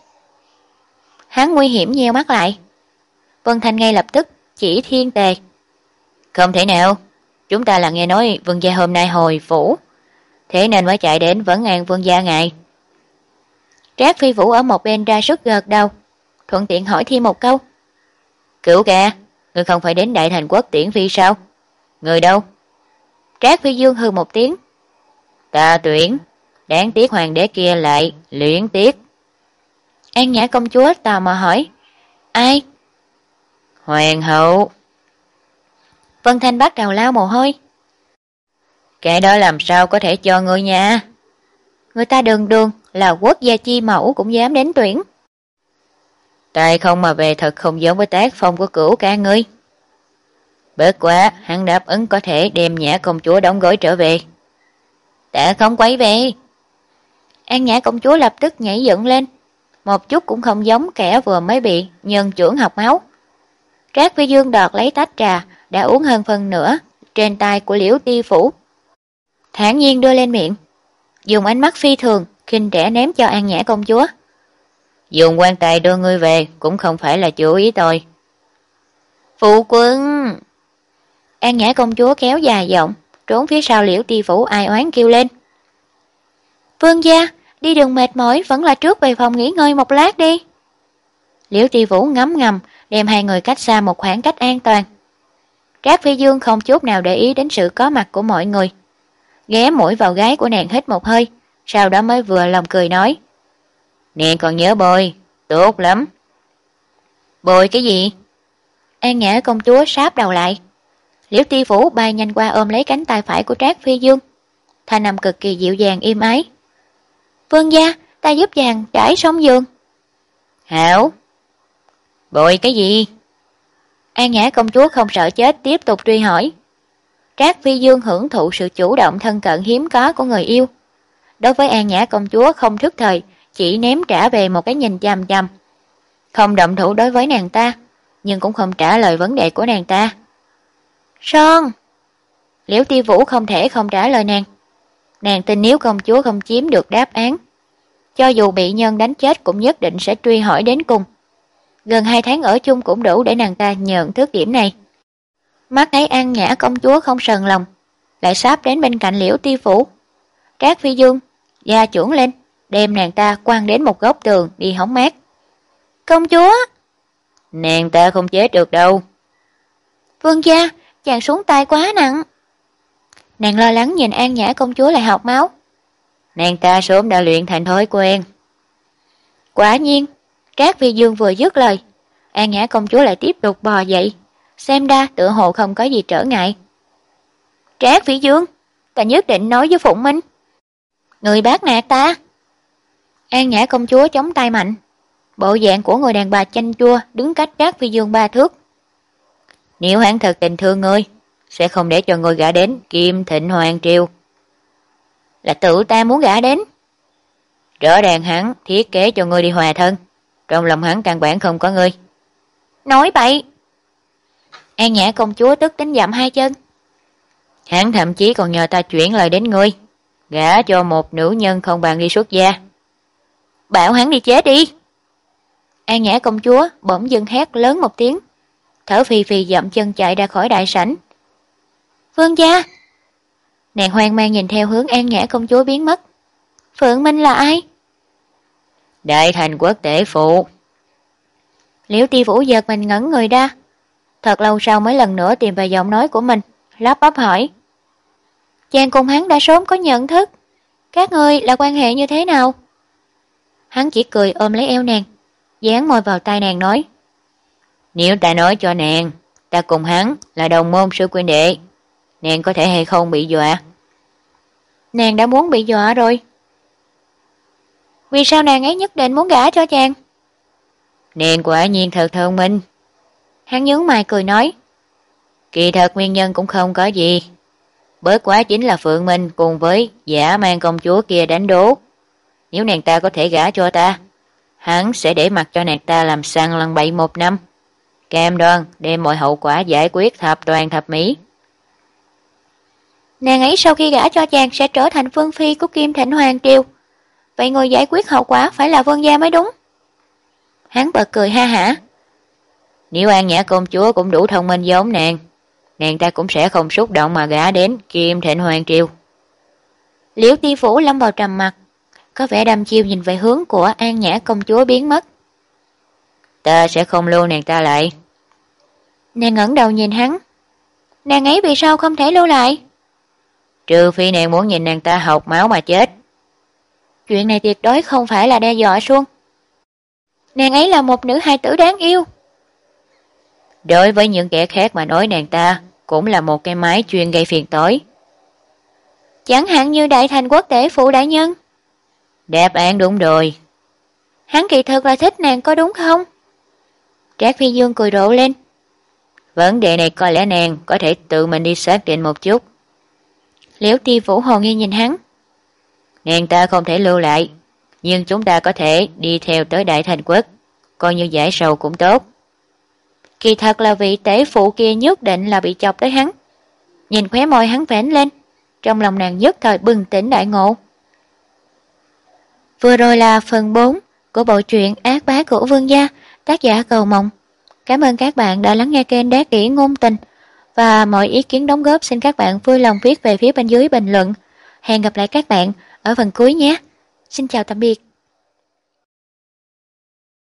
Hắn nguy hiểm nheo mắt lại. Vân Thanh ngay lập tức chỉ Thiên Tề. Không thể nào, chúng ta là nghe nói vương gia hôm nay hồi phủ, thế nên mới chạy đến Vấn An vương gia ngài. Trác Phi Vũ ở một bên ra sức gật đầu, thuận tiện hỏi thêm một câu. Cửu ca, ngươi không phải đến Đại Thành Quốc tiễn phi sao? Người đâu? Trác Phi Dương hừ một tiếng. Ta tuyển, đáng tiếc hoàng đế kia lại luyến tiếc. An Nhã công chúa tò mò hỏi. Ai? Hoàng hậu. Vân Thanh bắt đầu lau mồ hôi. Cái đó làm sao có thể cho ngươi nha? Người ta đường đường là quốc gia chi mẫu cũng dám đến tuyển. Tại không mà về thật không giống với tác phong của Cửu ca ngươi. Bớt quá, hắn đáp ứng có thể đem Nhã công chúa đóng gói trở về. Ta không quay về. An Nhã công chúa lập tức nhảy dựng lên, một chút cũng không giống kẻ vừa mới bị nhân chưởng học máu. Trác Phi Dương đọt lấy tách trà đã uống hơn phần nữa trên tay của Liễu Ti Phủ, thản nhiên đưa lên miệng, dùng ánh mắt phi thường khinh rẻ ném cho An Nhã công chúa. Dùng quan tài đưa ngươi về cũng không phải là chủ ý tôi. Phụ quân! An Nhã công chúa kéo dài giọng, trốn phía sau Liễu Ti Phủ ai oán kêu lên. Vương gia, đi đường mệt mỏi vẫn là trước về phòng nghỉ ngơi một lát đi. Liễu Ti Vũ ngấm ngầm đem hai người cách xa một khoảng cách an toàn. Trác Phi Dương không chút nào để ý đến sự có mặt của mọi người, ghé mũi vào gáy của nàng hít một hơi, sau đó mới vừa lòng cười nói. Nàng còn nhớ bồi, tốt lắm. Bồi cái gì? An Nhã công chúa sáp đầu lại. Liễu Ti Vũ bay nhanh qua ôm lấy cánh tay phải của Trác Phi Dương, thanh âm cực kỳ dịu dàng êm ái. Vương gia, ta giúp chàng trải xong giường. Hảo. Bội cái gì? An Nhã công chúa không sợ chết tiếp tục truy hỏi. Trác Phi Dương hưởng thụ sự chủ động thân cận hiếm có của người yêu. Đối với An Nhã công chúa không thức thời, chỉ ném trả về một cái nhìn chằm chằm. Không động thủ đối với nàng ta, nhưng cũng không trả lời vấn đề của nàng ta. Son! Liễu Ti Vũ không thể không trả lời nàng. Nàng tin nếu công chúa không chiếm được đáp án, cho dù bị nhân đánh chết cũng nhất định sẽ truy hỏi đến cùng. Gần hai tháng ở chung cũng đủ để nàng ta nhận thức điểm này. Mắt thấy An Nhã công chúa không sờn lòng, lại sáp đến bên cạnh Liễu Ti Vũ. Trác Phi Dương gia trưởng lên, đem nàng ta quăng đến một góc tường đi hóng mát. Công chúa! Nàng ta không chết được đâu. Vương gia, chàng xuống tay quá nặng. Nàng lo lắng nhìn An Nhã công chúa lại học máu. Nàng ta sớm đã luyện thành thói quen. Quả nhiên, Trác Phi Dương vừa dứt lời, An Nhã công chúa lại tiếp tục bò dậy, xem ra tựa hồ không có gì trở ngại. Trác Phi Dương, ta nhất định nói với Phụng Minh. Người bác nạt ta. An Nhã công chúa chống tay mạnh, bộ dạng của người đàn bà chanh chua đứng cách Trác Phi Dương ba thước. Nếu hắn thật tình thương ngươi, sẽ không để cho ngươi gả đến Kim Thịnh Hoàng Triều. Là tự ta muốn gả đến. Rõ ràng hắn thiết kế cho ngươi đi hòa thân, trong lòng hắn căn bản không có ngươi. Nói bậy. An Nhã công chúa tức đến dậm hai chân. Hắn thậm chí còn nhờ ta chuyển lời đến ngươi, gả cho một nữ nhân không bằng đi xuất gia. Bảo hắn đi chết đi. An Nhã công chúa bỗng dưng hét lớn một tiếng, thở phì phì dậm chân chạy ra khỏi đại sảnh. Vương gia! Nàng hoang mang nhìn theo hướng An Nhã công chúa biến mất. Phượng Minh là ai? Đại Thành Quốc tể phụ. Liễu Ti Vũ giật mình ngẩn người ra, thật lâu sau mới lần nữa tìm về giọng nói của mình, lắp bắp hỏi. Chàng cùng hắn đã sớm có nhận thức, các ngươi là quan hệ như thế nào? Hắn chỉ cười ôm lấy eo nàng, dán môi vào tai nàng nói. Nếu ta nói cho nàng, ta cùng hắn là đồng môn sư huynh đệ, nàng có thể hay không bị dọa? Nàng đã muốn bị dọa rồi. Vì sao nàng ấy nhất định muốn gả cho chàng? Nàng quả nhiên thật thông minh. Hắn nhướng mày cười nói. Kỳ thật nguyên nhân cũng không có gì. Bớt quá chính là Phượng Minh cùng với giả mang công chúa kia đánh đố. Nếu nàng ta có thể gả cho ta, hắn sẽ để mặc cho nàng ta làm săn lăn bậy một năm. Cam đoan đem mọi hậu quả giải quyết thập toàn thập mỹ. Nàng ấy sau khi gả cho chàng sẽ trở thành vương phi của Kim Thịnh Hoàng Triều. Vậy người giải quyết hậu quả phải là Vân gia mới đúng. Hắn bật cười ha hả. Nếu An Nhã công chúa cũng đủ thông minh giống nàng, nàng ta cũng sẽ không xúc động mà gả đến Kim Thịnh Hoàng Triều. Liễu Ti Vũ lâm vào trầm mặc, có vẻ đăm chiêu nhìn về hướng của An Nhã công chúa biến mất. Ta sẽ không lưu nàng ta lại. Nàng ngẩng đầu nhìn hắn. Nàng ấy vì sao không thể lưu lại? Trừ phi nàng muốn nhìn nàng ta học máu mà chết. Chuyện này tuyệt đối không phải là đe dọa Xuân. Nàng ấy là một nữ hài tử đáng yêu. Đối với những kẻ khác mà nói nàng ta cũng là một cái máy chuyên gây phiền toái. Chẳng hạn như Đại Thành Quốc Tể Phụ đại nhân. Đáp án đúng rồi. Hắn kỳ thực là thích nàng có đúng không? Trác Phi Dương cười rộ lên. Vấn đề này có lẽ nàng có thể tự mình đi xác định một chút. Liễu Ti Vũ hồ nghi nhìn hắn. Nàng ta không thể lưu lại, nhưng chúng ta có thể đi theo tới Đại Thành Quốc, coi như giải sầu cũng tốt. Kỳ thật là vị tể phụ kia nhất định là bị chọc tới hắn. Nhìn khóe môi hắn vểnh lên, trong lòng nàng nhất thời bừng tỉnh đại ngộ. Vừa rồi là phần bốn của bộ truyện Ác Bá của Vương gia, tác giả Cầu Mộng. Cảm ơn các bạn đã lắng nghe kênh Đát Kỷ Ngôn Tình, và mọi ý kiến đóng góp xin các bạn vui lòng viết về phía bên dưới bình luận. Hẹn gặp lại các bạn ở phần cuối nhé. Xin chào tạm biệt.